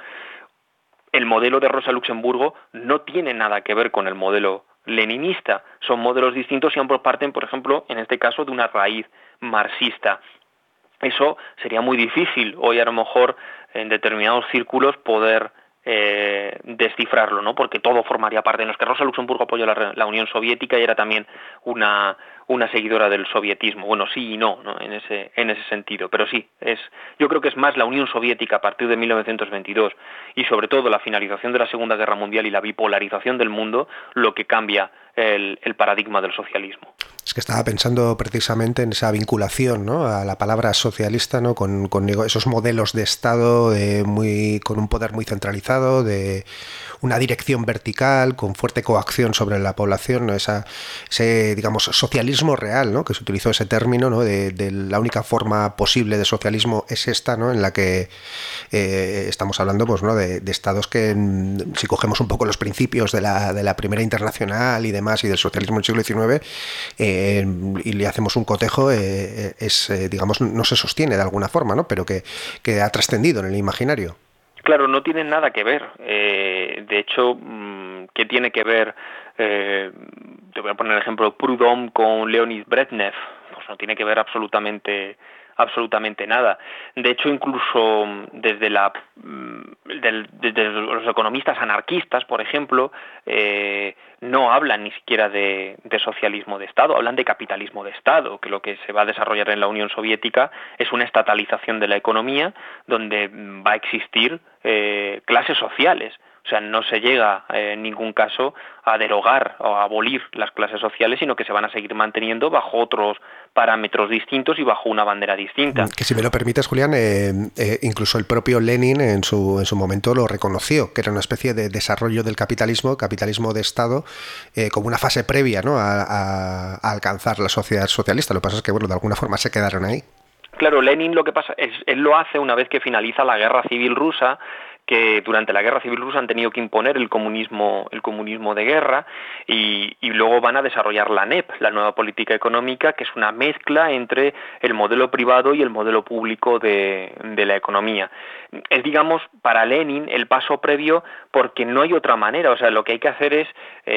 el modelo de Rosa Luxemburgo no tiene nada que ver con el modelo leninista, son modelos distintos y ambos parten, por ejemplo, en este caso, de una raíz marxista. Eso sería muy difícil hoy, a lo mejor, en determinados círculos poder descifrarlo, ¿no? Porque todo formaría parte. En los que Rosa Luxemburgo apoyó la Unión Soviética y era también una seguidora del sovietismo. Bueno, sí y no, en ese sentido, pero sí, yo creo que es más la Unión Soviética a partir de 1922 y sobre todo la finalización de la Segunda Guerra Mundial y la bipolarización del mundo lo que cambia el paradigma del socialismo. Es que estaba pensando precisamente en esa vinculación, ¿no?, a la palabra socialista, ¿no?, con esos modelos de Estado con un poder muy centralizado, de una dirección vertical, con fuerte coacción sobre la población, ¿no?, ese, digamos, socialismo real, ¿no?, que se utilizó ese término, ¿no?, de la única forma posible de socialismo es esta, ¿no?, en la que estamos hablando, pues, ¿no?, de estados que, si cogemos un poco los principios de la Primera Internacional y demás, y del socialismo del siglo XIX, y le hacemos un cotejo, digamos, no se sostiene de alguna forma, ¿no?, pero que ha trascendido en el imaginario. Claro, no tienen nada que ver. De hecho, ¿qué tiene que ver? Te voy a poner el ejemplo, Proudhon con Leonid Brezhnev. Pues no tiene que ver absolutamente nada. De hecho, incluso desde los economistas anarquistas, por ejemplo, no hablan ni siquiera de socialismo de Estado, hablan de capitalismo de Estado, que lo que se va a desarrollar en la Unión Soviética es una estatalización de la economía donde va a existir clases sociales. O sea, no se llega en ningún caso a derogar o a abolir las clases sociales, sino que se van a seguir manteniendo bajo otros parámetros distintos y bajo una bandera distinta. Que, si me lo permites, Julián, incluso el propio Lenin en su momento lo reconoció, que era una especie de desarrollo del capitalismo de Estado, como una fase previa, ¿no?, a alcanzar la sociedad socialista. Lo que pasa es que, bueno, de alguna forma se quedaron ahí. Claro, Lenin lo que pasa es, él lo hace una vez que finaliza la Guerra Civil Rusa, que durante la Guerra Civil Rusa han tenido que imponer el comunismo de guerra, y luego van a desarrollar la NEP, la nueva política económica, que es una mezcla entre el modelo privado y el modelo público de la economía. Es, digamos, para Lenin el paso previo, porque no hay otra manera. O sea, lo que hay que hacer es,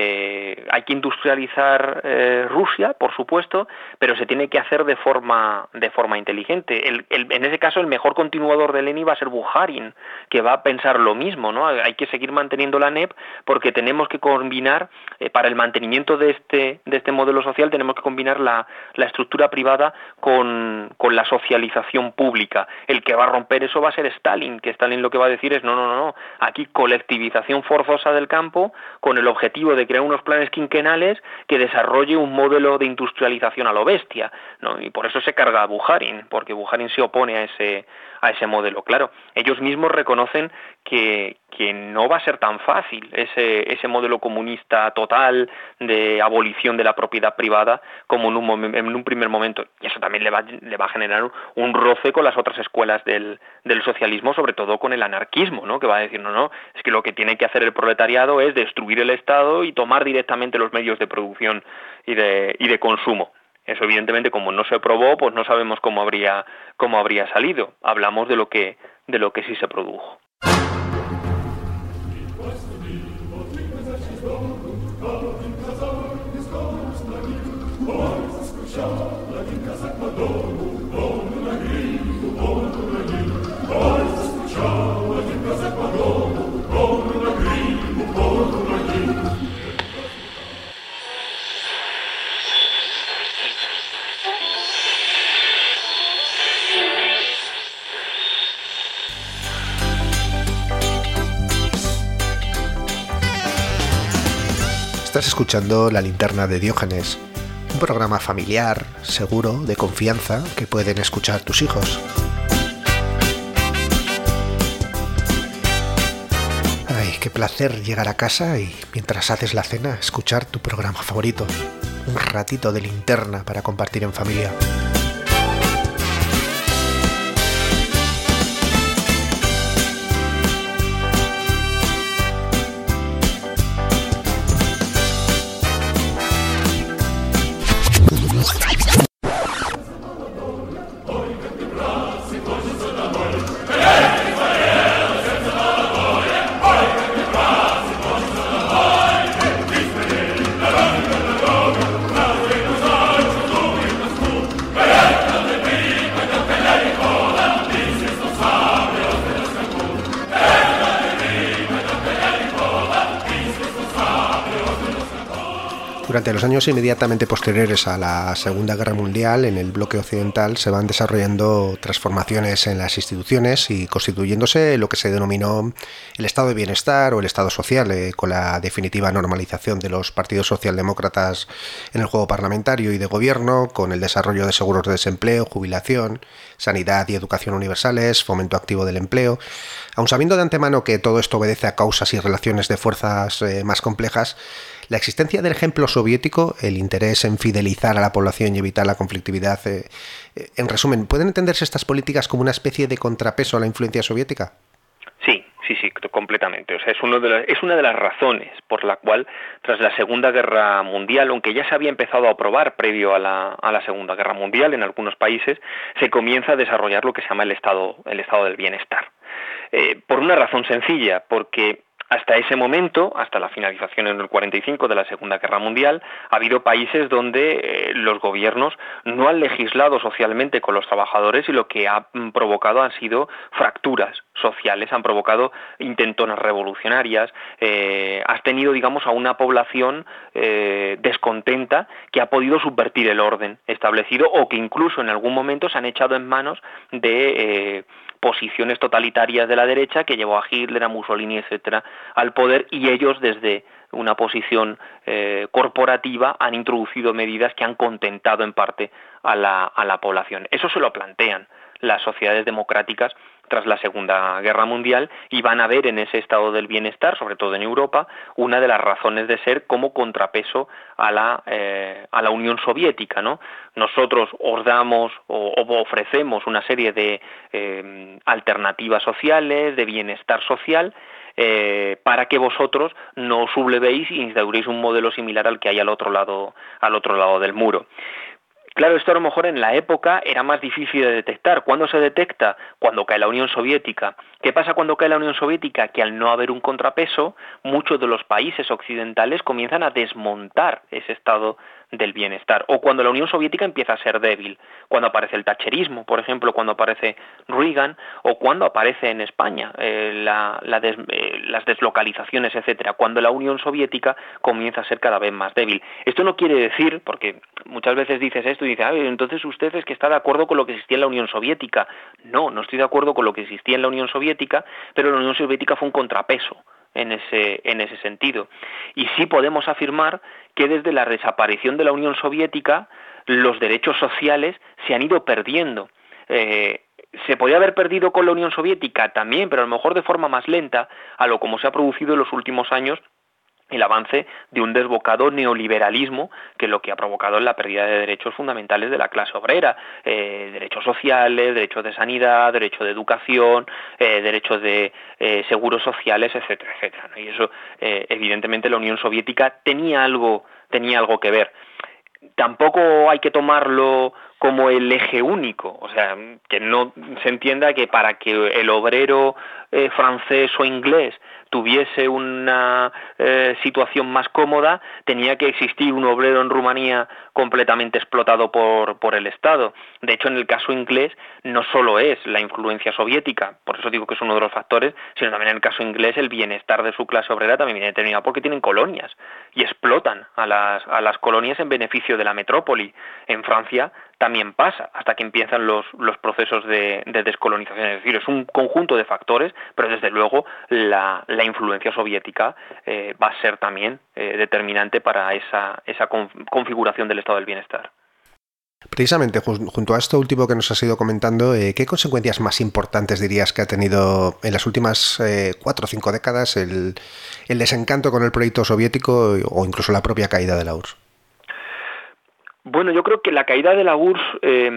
hay que industrializar Rusia, por supuesto, pero se tiene que hacer de forma inteligente. En ese caso, el mejor continuador de Lenin va a ser Bukharin, que va a pensar lo mismo, ¿no? Hay que seguir manteniendo la NEP porque tenemos que combinar, para el mantenimiento de este modelo social, tenemos que combinar la estructura privada con la socialización pública. El que va a romper eso va a ser Stalin, que Stalin lo que va a decir es no, aquí colectivización forzosa del campo con el objetivo de crear unos planes quinquenales que desarrolle un modelo de industrialización a lo bestia, ¿no? Y por eso se carga a Bukharin, porque Bukharin se opone a ese modelo. Claro, ellos mismos reconocen que no va a ser tan fácil ese modelo comunista total de abolición de la propiedad privada como en un primer momento. Y eso también le va a generar un roce con las otras escuelas del socialismo, sobre todo con el anarquismo, ¿no? Que va a decir, no, es que lo que tiene que hacer el proletariado es destruir el Estado y tomar directamente los medios de producción y de consumo. Eso, evidentemente, como no se probó, pues no sabemos cómo habría salido. Hablamos de lo que sí se produjo. Estás escuchando La Linterna de Diógenes, un programa familiar, seguro, de confianza, que pueden escuchar tus hijos. Ay, qué placer llegar a casa y, mientras haces la cena, escuchar tu programa favorito. Un ratito de linterna para compartir en familia. Durante los años inmediatamente posteriores a la Segunda Guerra Mundial, en el bloque occidental se van desarrollando transformaciones en las instituciones y constituyéndose lo que se denominó el estado de bienestar o el estado social, con la definitiva normalización de los partidos socialdemócratas en el juego parlamentario y de gobierno, con el desarrollo de seguros de desempleo, jubilación, sanidad y educación universales, fomento activo del empleo. Aun sabiendo de antemano que todo esto obedece a causas y relaciones de fuerzas más complejas, la existencia del ejemplo soviético, el interés en fidelizar a la población y evitar la conflictividad, en resumen, ¿pueden entenderse estas políticas como una especie de contrapeso a la influencia soviética? Sí, completamente. O sea, es una de las razones por la cual, tras la Segunda Guerra Mundial, aunque ya se había empezado a aprobar previo a la Segunda Guerra Mundial en algunos países, se comienza a desarrollar lo que se llama el estado del bienestar. Por una razón sencilla, porque hasta ese momento, hasta la finalización en el 45 de la Segunda Guerra Mundial, ha habido países donde los gobiernos no han legislado socialmente con los trabajadores y lo que ha provocado han sido fracturas sociales, han provocado intentonas revolucionarias, has tenido, digamos, a una población descontenta que ha podido subvertir el orden establecido o que incluso en algún momento se han echado en manos de posiciones totalitarias de la derecha que llevó a Hitler, a Mussolini, etcétera, al poder, y ellos desde una posición corporativa han introducido medidas que han contentado en parte a la población. Eso se lo plantean las sociedades democráticas tras la Segunda Guerra Mundial y van a ver en ese estado del bienestar, sobre todo en Europa, una de las razones de ser como contrapeso a la Unión Soviética, ¿no? Nosotros os damos o ofrecemos una serie de alternativas sociales, de bienestar social, para que vosotros no os sublevéis y instauréis un modelo similar al que hay al otro lado del muro. Claro, esto a lo mejor en la época era más difícil de detectar. ¿Cuándo se detecta? Cuando cae la Unión Soviética. ¿Qué pasa cuando cae la Unión Soviética? Que al no haber un contrapeso, muchos de los países occidentales comienzan a desmontar ese estado del bienestar. O cuando la Unión Soviética empieza a ser débil, cuando aparece el thatcherismo, por ejemplo, cuando aparece Reagan, o cuando aparece en España las deslocalizaciones, etcétera, cuando la Unión Soviética comienza a ser cada vez más débil. Esto no quiere decir, porque muchas veces dices esto y dices, entonces usted es que está de acuerdo con lo que existía en la Unión Soviética. No estoy de acuerdo con lo que existía en la Unión Soviética, pero la Unión Soviética fue un contrapeso en ese sentido. Y sí podemos afirmar que desde la desaparición de la Unión Soviética los derechos sociales se han ido perdiendo. Se podía haber perdido con la Unión Soviética también, pero a lo mejor de forma más lenta, a lo como se ha producido en los últimos años el avance de un desbocado neoliberalismo que lo que ha provocado es la pérdida de derechos fundamentales de la clase obrera, derechos sociales, derechos de sanidad, derecho de educación, derechos de seguros sociales, etcétera, etcétera, ¿no? Y eso, evidentemente, la Unión Soviética tenía algo que ver. Tampoco hay que tomarlo como el eje único, o sea, que no se entienda que para que el obrero francés o inglés tuviese una situación más cómoda, tenía que existir un obrero en Rumanía completamente explotado por el Estado. De hecho, en el caso inglés no solo es la influencia soviética, por eso digo que es uno de los factores, sino también en el caso inglés el bienestar de su clase obrera también viene determinado porque tienen colonias y explotan a las colonias en beneficio de la metrópoli. En Francia también pasa, hasta que empiezan los procesos de descolonización. Es decir, es un conjunto de factores pero desde luego la influencia soviética va a ser también determinante para esa configuración del estado del bienestar. Precisamente, junto a esto último que nos has ido comentando, ¿qué consecuencias más importantes dirías que ha tenido en las últimas 4 o 5 décadas el desencanto con el proyecto soviético o incluso la propia caída de la URSS? Bueno, yo creo que la caída de la URSS,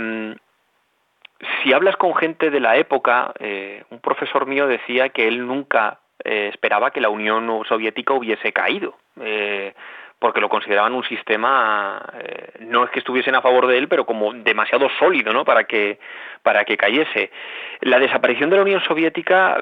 si hablas con gente de la época, un profesor mío decía que él nunca esperaba que la Unión Soviética hubiese caído, porque lo consideraban un sistema, no es que estuviesen a favor de él, pero como demasiado sólido, ¿no?, para que cayese. La desaparición de la Unión Soviética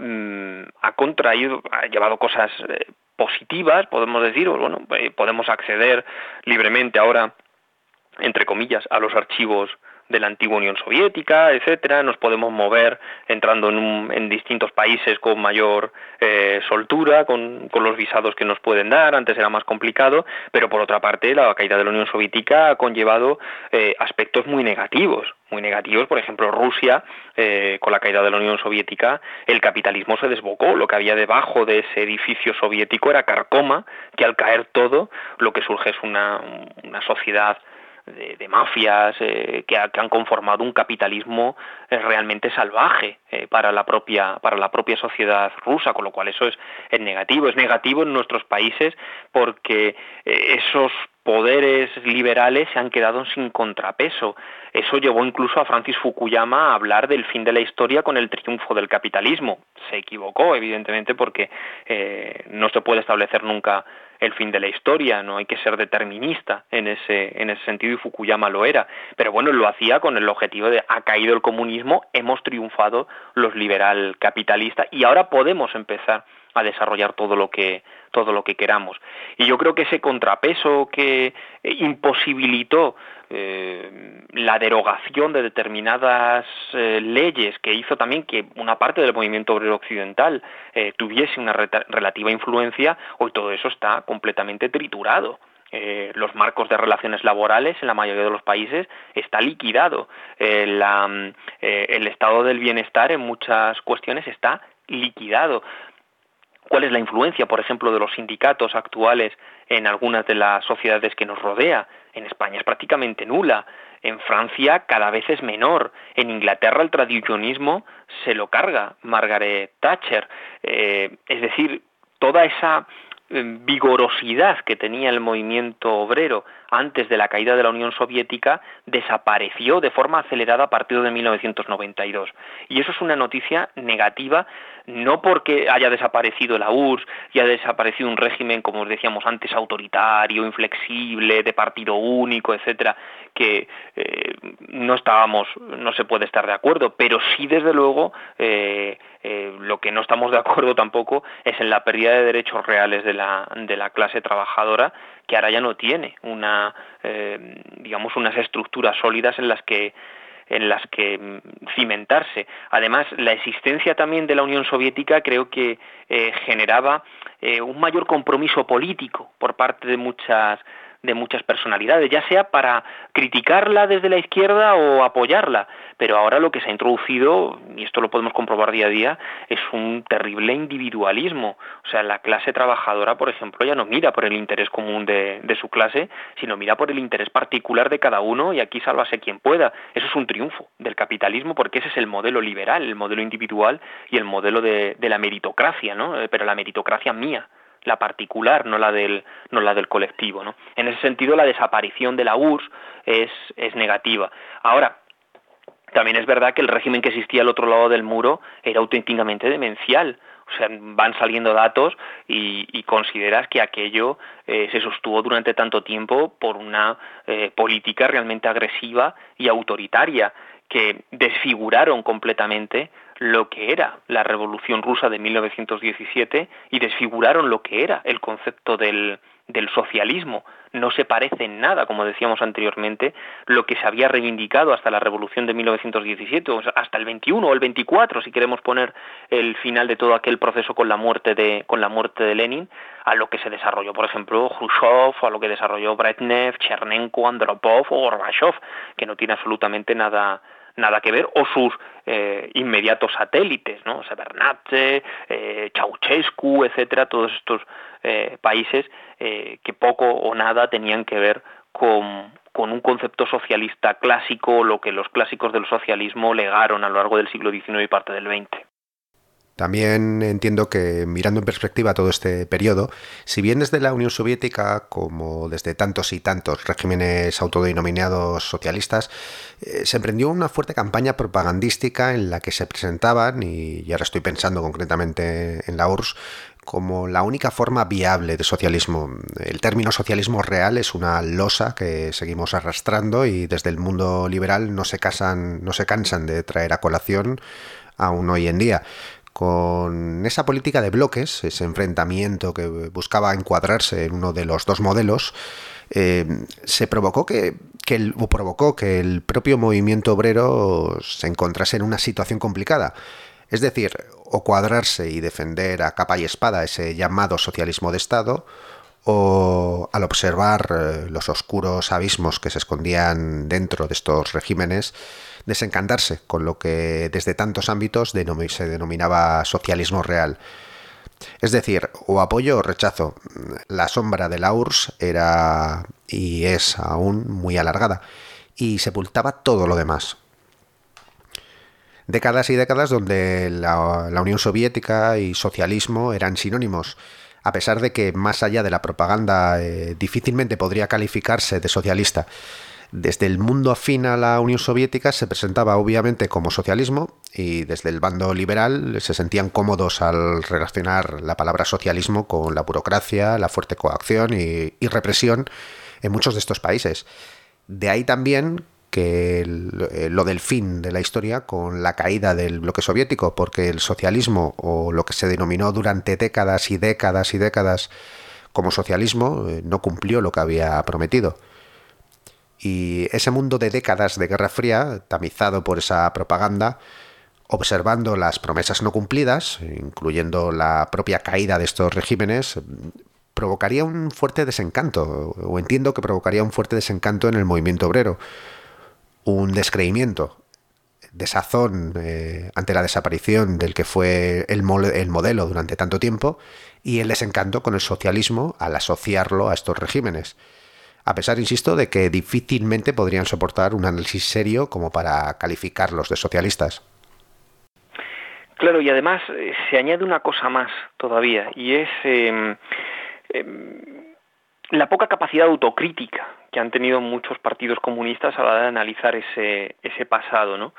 ha llevado cosas positivas, podemos decir, bueno, podemos acceder libremente ahora, entre comillas, a los archivos de la antigua Unión Soviética, etcétera. Nos podemos mover entrando en distintos países con mayor soltura, con los visados que nos pueden dar. Antes era más complicado, pero por otra parte la caída de la Unión Soviética ha conllevado aspectos muy negativos. Por ejemplo, Rusia, con la caída de la Unión Soviética, el capitalismo se desbocó. Lo que había debajo de ese edificio soviético era carcoma, que al caer todo, lo que surge es una sociedad de mafias que han conformado un capitalismo realmente salvaje para la propia sociedad rusa, con lo cual eso es negativo. Es negativo en nuestros países porque esos poderes liberales se han quedado sin contrapeso. Eso llevó incluso a Francis Fukuyama a hablar del fin de la historia con el triunfo del capitalismo. Se equivocó, evidentemente, porque no se puede establecer nunca el fin de la historia, no hay que ser determinista en ese sentido, y Fukuyama lo era, pero bueno, lo hacía con el objetivo de ha caído el comunismo, hemos triunfado los liberal capitalistas y ahora podemos empezar a desarrollar todo lo que queramos. Y yo creo que ese contrapeso que imposibilitó la derogación de determinadas leyes, que hizo también que una parte del movimiento obrero occidental tuviese una relativa influencia, hoy todo eso está completamente triturado. Los marcos de relaciones laborales en la mayoría de los países está liquidado. El estado del bienestar en muchas cuestiones está liquidado. ¿Cuál es la influencia, por ejemplo, de los sindicatos actuales en algunas de las sociedades que nos rodea? En España es prácticamente nula. En Francia cada vez es menor. En Inglaterra el tradicionismo se lo carga Margaret Thatcher. Es decir, toda esa vigorosidad que tenía el movimiento obrero antes de la caída de la Unión Soviética desapareció de forma acelerada a partir de 1992. Y eso es una noticia negativa, no porque haya desaparecido la URSS y haya desaparecido un régimen, como os decíamos antes, autoritario, inflexible, de partido único, etcétera, que no se puede estar de acuerdo, pero sí, desde luego, lo que no estamos de acuerdo tampoco es en la pérdida de derechos reales de la clase trabajadora, que ahora ya no tiene unas estructuras sólidas en las que cimentarse. Además, la existencia también de la Unión Soviética creo que generaba un mayor compromiso político por parte de muchas personalidades, ya sea para criticarla desde la izquierda o apoyarla, pero ahora lo que se ha introducido, y esto lo podemos comprobar día a día, es un terrible individualismo. O sea, la clase trabajadora, por ejemplo, ya no mira por el interés común de su clase, sino mira por el interés particular de cada uno, y aquí sálvase quien pueda. Eso es un triunfo del capitalismo, porque ese es el modelo liberal, el modelo individual y el modelo de la meritocracia, ¿no? Pero la meritocracia mía, la particular, no la del colectivo, ¿no? En ese sentido, la desaparición de la URSS es negativa. Ahora, también es verdad que el régimen que existía al otro lado del muro era auténticamente demencial. O sea, van saliendo datos y consideras que aquello se sostuvo durante tanto tiempo por una política realmente agresiva y autoritaria, que desfiguraron completamente lo que era la Revolución Rusa de 1917 y desfiguraron lo que era el concepto del socialismo. No se parece en nada, como decíamos anteriormente, lo que se había reivindicado hasta la Revolución de 1917, o sea, hasta el 21 o el 24, si queremos poner el final de todo aquel proceso con la muerte de Lenin, a lo que se desarrolló, por ejemplo, Khrushchev, a lo que desarrolló Brezhnev, Chernenko, Andropov o Gorbachev, que no tiene absolutamente nada nada que ver, o sus inmediatos satélites, ¿no? Shevardnadze, Ceausescu, etcétera, todos estos países que poco o nada tenían que ver con un concepto socialista clásico, lo que los clásicos del socialismo legaron a lo largo del siglo XIX y parte del XX. También entiendo que, mirando en perspectiva todo este periodo, si bien desde la Unión Soviética, como desde tantos y tantos regímenes autodenominados socialistas, se emprendió una fuerte campaña propagandística en la que se presentaban, y ahora estoy pensando concretamente en la URSS, como la única forma viable de socialismo. El término socialismo real es una losa que seguimos arrastrando y desde el mundo liberal no se cansan de traer a colación aún hoy en día. Con esa política de bloques, ese enfrentamiento que buscaba encuadrarse en uno de los dos modelos, se provocó que el propio movimiento obrero se encontrase en una situación complicada. Es decir, o cuadrarse y defender a capa y espada ese llamado socialismo de Estado, o al observar los oscuros abismos que se escondían dentro de estos regímenes, desencantarse con lo que desde tantos ámbitos se denominaba socialismo real. Es decir, o apoyo o rechazo. La sombra de la URSS era y es aún muy alargada y sepultaba todo lo demás. Décadas y décadas donde la Unión Soviética y socialismo eran sinónimos, a pesar de que más allá de la propaganda difícilmente podría calificarse de socialista. Desde el mundo afín a la Unión Soviética se presentaba obviamente como socialismo y desde el bando liberal se sentían cómodos al relacionar la palabra socialismo con la burocracia, la fuerte coacción y represión en muchos de estos países. De ahí también que lo del fin de la historia con la caída del bloque soviético, porque el socialismo, o lo que se denominó durante décadas y décadas y décadas como socialismo, no cumplió lo que había prometido. Y ese mundo de décadas de Guerra Fría, tamizado por esa propaganda, observando las promesas no cumplidas, incluyendo la propia caída de estos regímenes, provocaría un fuerte desencanto, o entiendo que provocaría un fuerte desencanto en el movimiento obrero, un descreimiento, desazón ante la desaparición del que fue el modelo durante tanto tiempo, y el desencanto con el socialismo al asociarlo a estos regímenes. A pesar, insisto, de que difícilmente podrían soportar un análisis serio como para calificarlos de socialistas. Claro, y además se añade una cosa más todavía, y es la poca capacidad autocrítica que han tenido muchos partidos comunistas a la hora de analizar ese pasado, ¿no?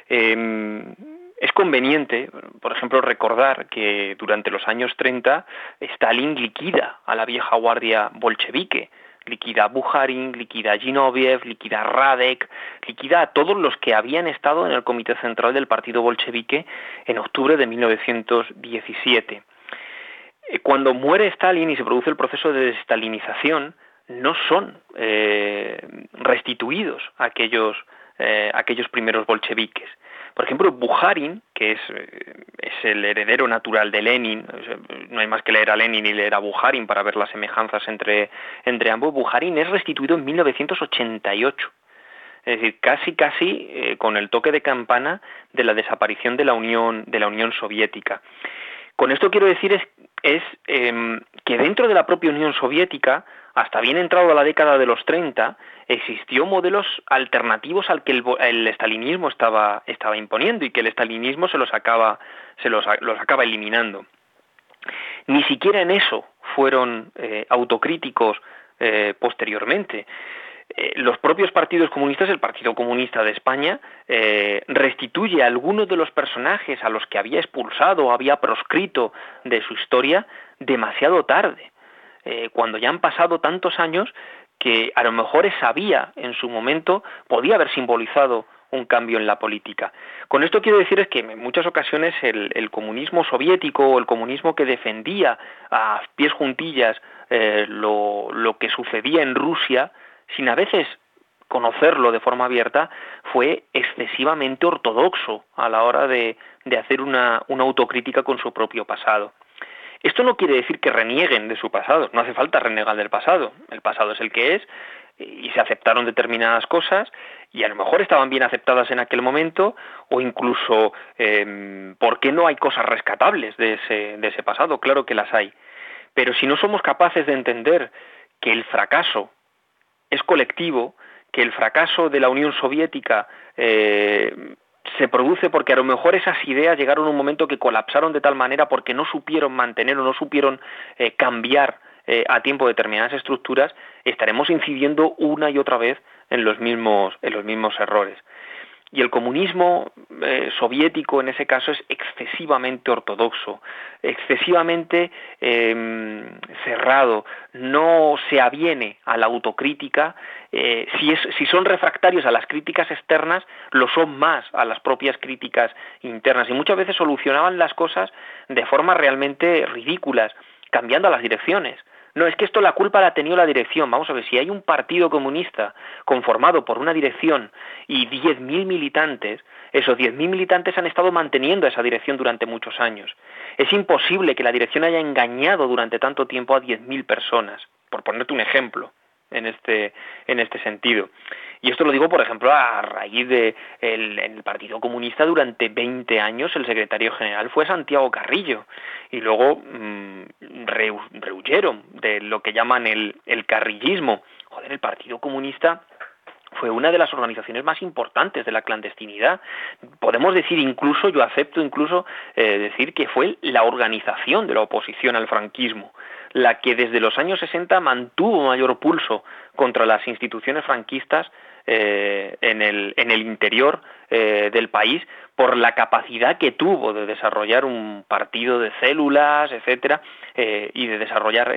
Es conveniente, por ejemplo, recordar que durante los años 30 Stalin liquida a la vieja guardia bolchevique, liquida a Bukharin, liquida a Zinoviev, liquida a Radek, liquida a todos los que habían estado en el Comité Central del Partido Bolchevique en octubre de 1917. Cuando muere Stalin y se produce el proceso de desestalinización, no son restituidos aquellos primeros bolcheviques. Por ejemplo, Bukharin, que es el heredero natural de Lenin, no hay más que leer a Lenin y leer a Bukharin para ver las semejanzas entre ambos. Bukharin es restituido en 1988, es decir, casi con el toque de campana de la desaparición de la Unión Soviética. Con esto quiero decir que dentro de la propia Unión Soviética, hasta bien entrado a la década de los 30, existió modelos alternativos al que el estalinismo estaba imponiendo y que el estalinismo los acaba eliminando. Ni siquiera en eso fueron autocríticos posteriormente. Los propios partidos comunistas, el Partido Comunista de España, restituye a algunos de los personajes a los que había expulsado o había proscrito de su historia demasiado tarde, cuando ya han pasado tantos años que a lo mejor esa vía en su momento podía haber simbolizado un cambio en la política. Con esto quiero decir es que en muchas ocasiones el comunismo soviético o el comunismo que defendía a pies juntillas lo que sucedía en Rusia, sin a veces conocerlo de forma abierta, fue excesivamente ortodoxo a la hora de hacer una autocrítica con su propio pasado. Esto no quiere decir que renieguen de su pasado, no hace falta renegar del pasado, el pasado es el que es, y se aceptaron determinadas cosas y a lo mejor estaban bien aceptadas en aquel momento, o incluso ¿por qué no hay cosas rescatables de ese pasado? Claro que las hay. Pero si no somos capaces de entender que el fracaso es colectivo, que el fracaso de la Unión Soviética se produce porque a lo mejor esas ideas llegaron a un momento que colapsaron de tal manera porque no supieron mantener o no supieron cambiar a tiempo determinadas estructuras, estaremos incidiendo una y otra vez en los mismos errores. Y el comunismo soviético en ese caso es excesivamente ortodoxo, excesivamente cerrado, no se aviene a la autocrítica. Si son refractarios a las críticas externas, lo son más a las propias críticas internas, y muchas veces solucionaban las cosas de formas realmente ridículas, cambiando las direcciones. No, es que esto la culpa la ha tenido la dirección. Vamos a ver, si hay un partido comunista conformado por una dirección y 10.000 militantes, esos 10.000 militantes han estado manteniendo esa dirección durante muchos años. Es imposible que la dirección haya engañado durante tanto tiempo a 10.000 personas, por ponerte un ejemplo en este sentido. Y esto lo digo, por ejemplo, a raíz de el Partido Comunista durante 20 años el secretario general fue Santiago Carrillo, y luego rehuyeron de lo que llaman el carrillismo. Joder, el Partido Comunista fue una de las organizaciones más importantes de la clandestinidad. Podemos decir incluso, yo acepto incluso decir que fue la organización de la oposición al franquismo, la que desde los años 60 mantuvo mayor pulso contra las instituciones franquistas en el interior del país, por la capacidad que tuvo de desarrollar un partido de células, etcétera, y de desarrollar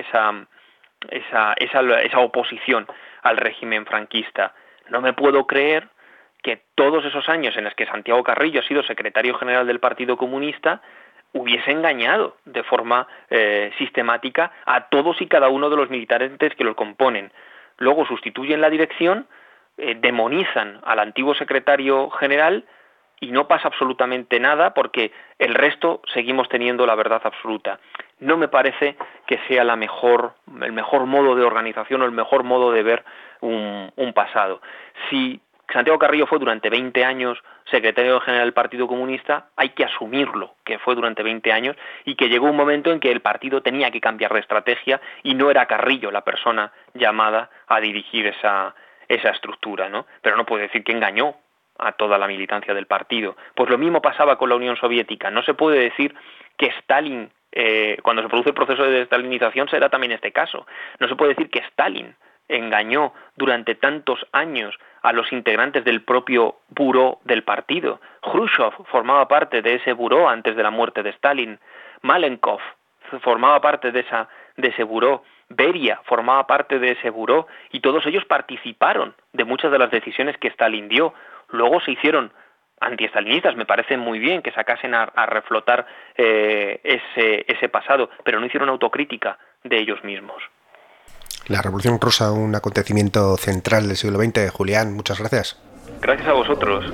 esa oposición al régimen franquista. No me puedo creer que todos esos años en los que Santiago Carrillo ha sido secretario general del Partido Comunista hubiese engañado de forma sistemática a todos y cada uno de los militantes que lo componen. Luego sustituyen la dirección, demonizan al antiguo secretario general y no pasa absolutamente nada porque el resto seguimos teniendo la verdad absoluta. No me parece que sea el mejor modo de organización o el mejor modo de ver un pasado. Si Santiago Carrillo fue durante 20 años secretario general del Partido Comunista, hay que asumirlo, que fue durante 20 años y que llegó un momento en que el partido tenía que cambiar de estrategia y no era Carrillo la persona llamada a dirigir esa estructura, ¿no? Pero no puede decir que engañó a toda la militancia del partido. Pues lo mismo pasaba con la Unión Soviética. No se puede decir que Stalin, cuando se produce el proceso de destalinización, será también este caso. No se puede decir que Stalin engañó durante tantos años a los integrantes del propio buró del partido. Khrushchev formaba parte de ese buró antes de la muerte de Stalin. Malenkov formaba parte de ese buró. Beria formaba parte de ese buró, y todos ellos participaron de muchas de las decisiones que Stalin dio. Luego se hicieron antiestalinistas, me parece muy bien que sacasen a reflotar ese pasado, pero no hicieron autocrítica de ellos mismos. La Revolución Rusa, un acontecimiento central del siglo XX. Julián, muchas gracias. Gracias a vosotros.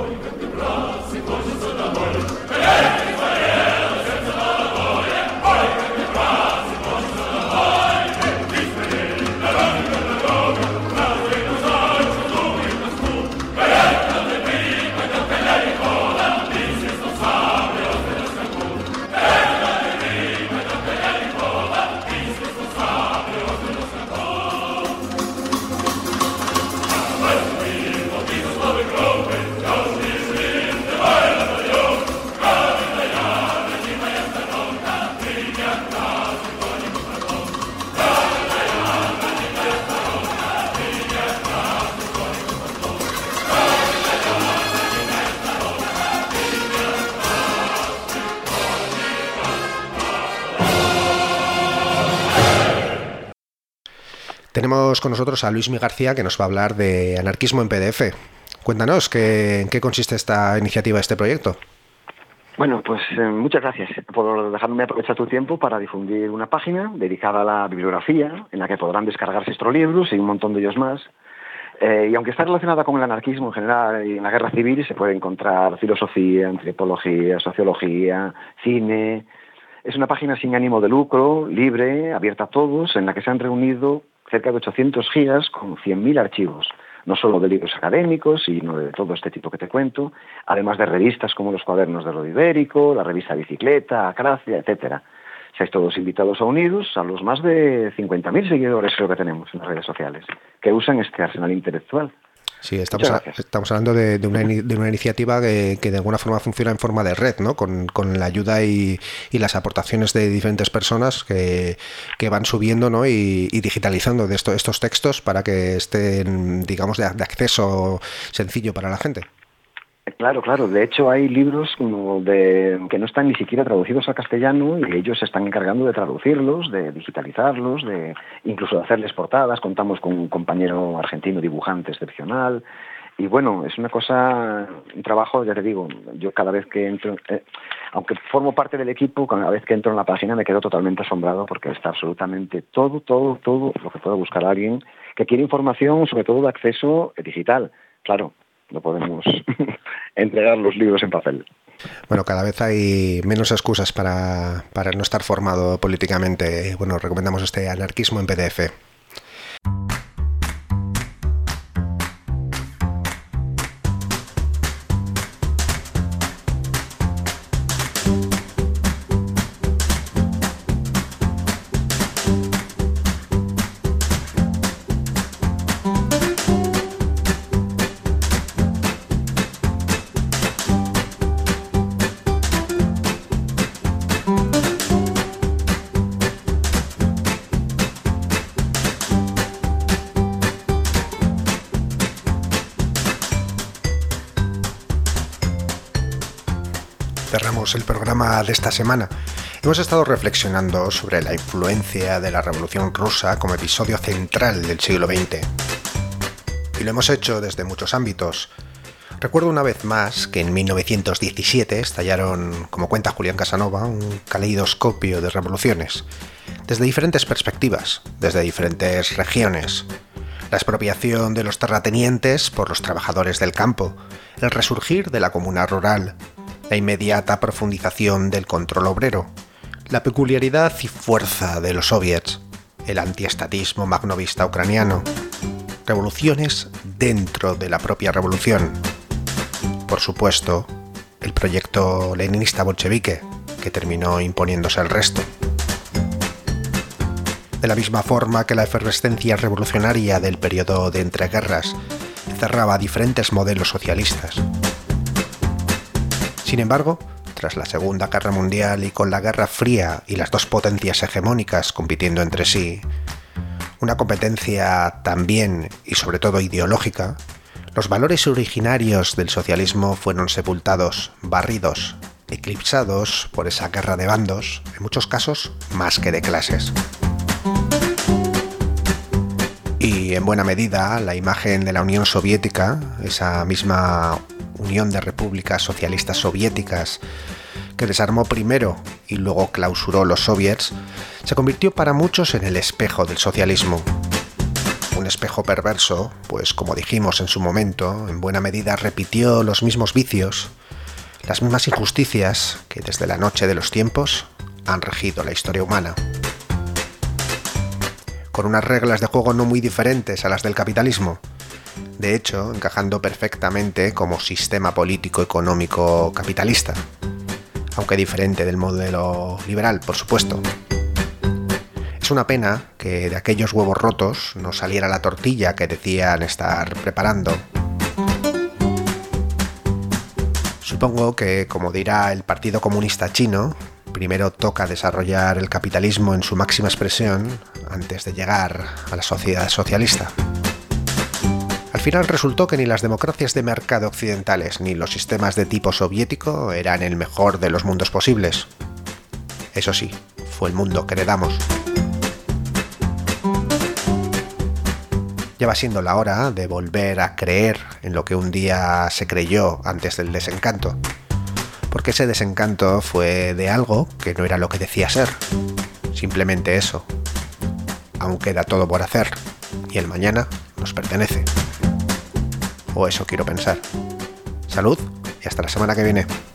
Tenemos con nosotros a Luismi García, que nos va a hablar de anarquismo en PDF. Cuéntanos, ¿en qué consiste esta iniciativa, este proyecto? Bueno, pues muchas gracias por dejarme aprovechar tu tiempo para difundir una página dedicada a la bibliografía, en la que podrán descargarse estos libros y un montón de ellos más. Y aunque está relacionada con el anarquismo en general y en la guerra civil, se puede encontrar filosofía, antropología, sociología, cine. Es una página sin ánimo de lucro, libre, abierta a todos, en la que se han reunido cerca de 800 gigas con 100.000 archivos, no solo de libros académicos, sino de todo este tipo que te cuento, además de revistas como los Cuadernos de Rodó Ibérico, la revista Bicicleta, Acracia, etcétera. Seáis todos invitados a uniros a los más de 50.000 seguidores creo que tenemos en las redes sociales, que usan este arsenal intelectual. Sí, estamos hablando de una iniciativa que de alguna forma funciona en forma de red, ¿no? Con la ayuda y las aportaciones de diferentes personas que van subiendo, ¿no? y digitalizando de estos textos para que estén, digamos, de acceso sencillo para la gente. Claro. De hecho, hay libros que no están ni siquiera traducidos al castellano y ellos se están encargando de traducirlos, de digitalizarlos, de incluso de hacerles portadas. Contamos con un compañero argentino dibujante excepcional. Y bueno, es un trabajo, ya te digo, yo cada vez que entro, aunque formo parte del equipo, cada vez que entro en la página me quedo totalmente asombrado porque está absolutamente todo lo que pueda buscar alguien que quiere información, sobre todo de acceso digital. Claro, no podemos entregar los libros en papel. Bueno, cada vez hay menos excusas para no estar formado políticamente. Bueno, recomendamos este Anarquismo en PDF. Cerramos el programa de esta semana. Hemos estado reflexionando sobre la influencia de la Revolución Rusa como episodio central del siglo XX. Y lo hemos hecho desde muchos ámbitos. Recuerdo una vez más que en 1917 estallaron, como cuenta Julián Casanova, un caleidoscopio de revoluciones, desde diferentes perspectivas, desde diferentes regiones. La expropiación de los terratenientes por los trabajadores del campo, el resurgir de la comuna rural, la inmediata profundización del control obrero, la peculiaridad y fuerza de los soviets, el antiestatismo magnovista ucraniano, revoluciones dentro de la propia revolución. Por supuesto, el proyecto leninista bolchevique, que terminó imponiéndose al resto. De la misma forma que la efervescencia revolucionaria del periodo de entreguerras encerraba diferentes modelos socialistas. Sin embargo, tras la Segunda Guerra Mundial y con la Guerra Fría y las dos potencias hegemónicas compitiendo entre sí, una competencia también y sobre todo ideológica, los valores originarios del socialismo fueron sepultados, barridos, eclipsados por esa guerra de bandos, en muchos casos más que de clases. Y en buena medida, la imagen de la Unión Soviética, esa misma Unión de Repúblicas Socialistas Soviéticas, que desarmó primero y luego clausuró los soviets, se convirtió para muchos en el espejo del socialismo. Un espejo perverso, pues como dijimos en su momento, en buena medida repitió los mismos vicios, las mismas injusticias que desde la noche de los tiempos han regido la historia humana. Con unas reglas de juego no muy diferentes a las del capitalismo, de hecho, encajando perfectamente como sistema político-económico capitalista, aunque diferente del modelo liberal, por supuesto. Es una pena que de aquellos huevos rotos no saliera la tortilla que decían estar preparando. Supongo que, como dirá el Partido Comunista Chino, primero toca desarrollar el capitalismo en su máxima expresión antes de llegar a la sociedad socialista. Al final resultó que ni las democracias de mercado occidentales ni los sistemas de tipo soviético eran el mejor de los mundos posibles. Eso sí, fue el mundo que heredamos. Ya va siendo la hora de volver a creer en lo que un día se creyó antes del desencanto. Porque ese desencanto fue de algo que no era lo que decía ser. Simplemente eso. Aún queda todo por hacer. Y el mañana nos pertenece. O eso quiero pensar. Salud y hasta la semana que viene.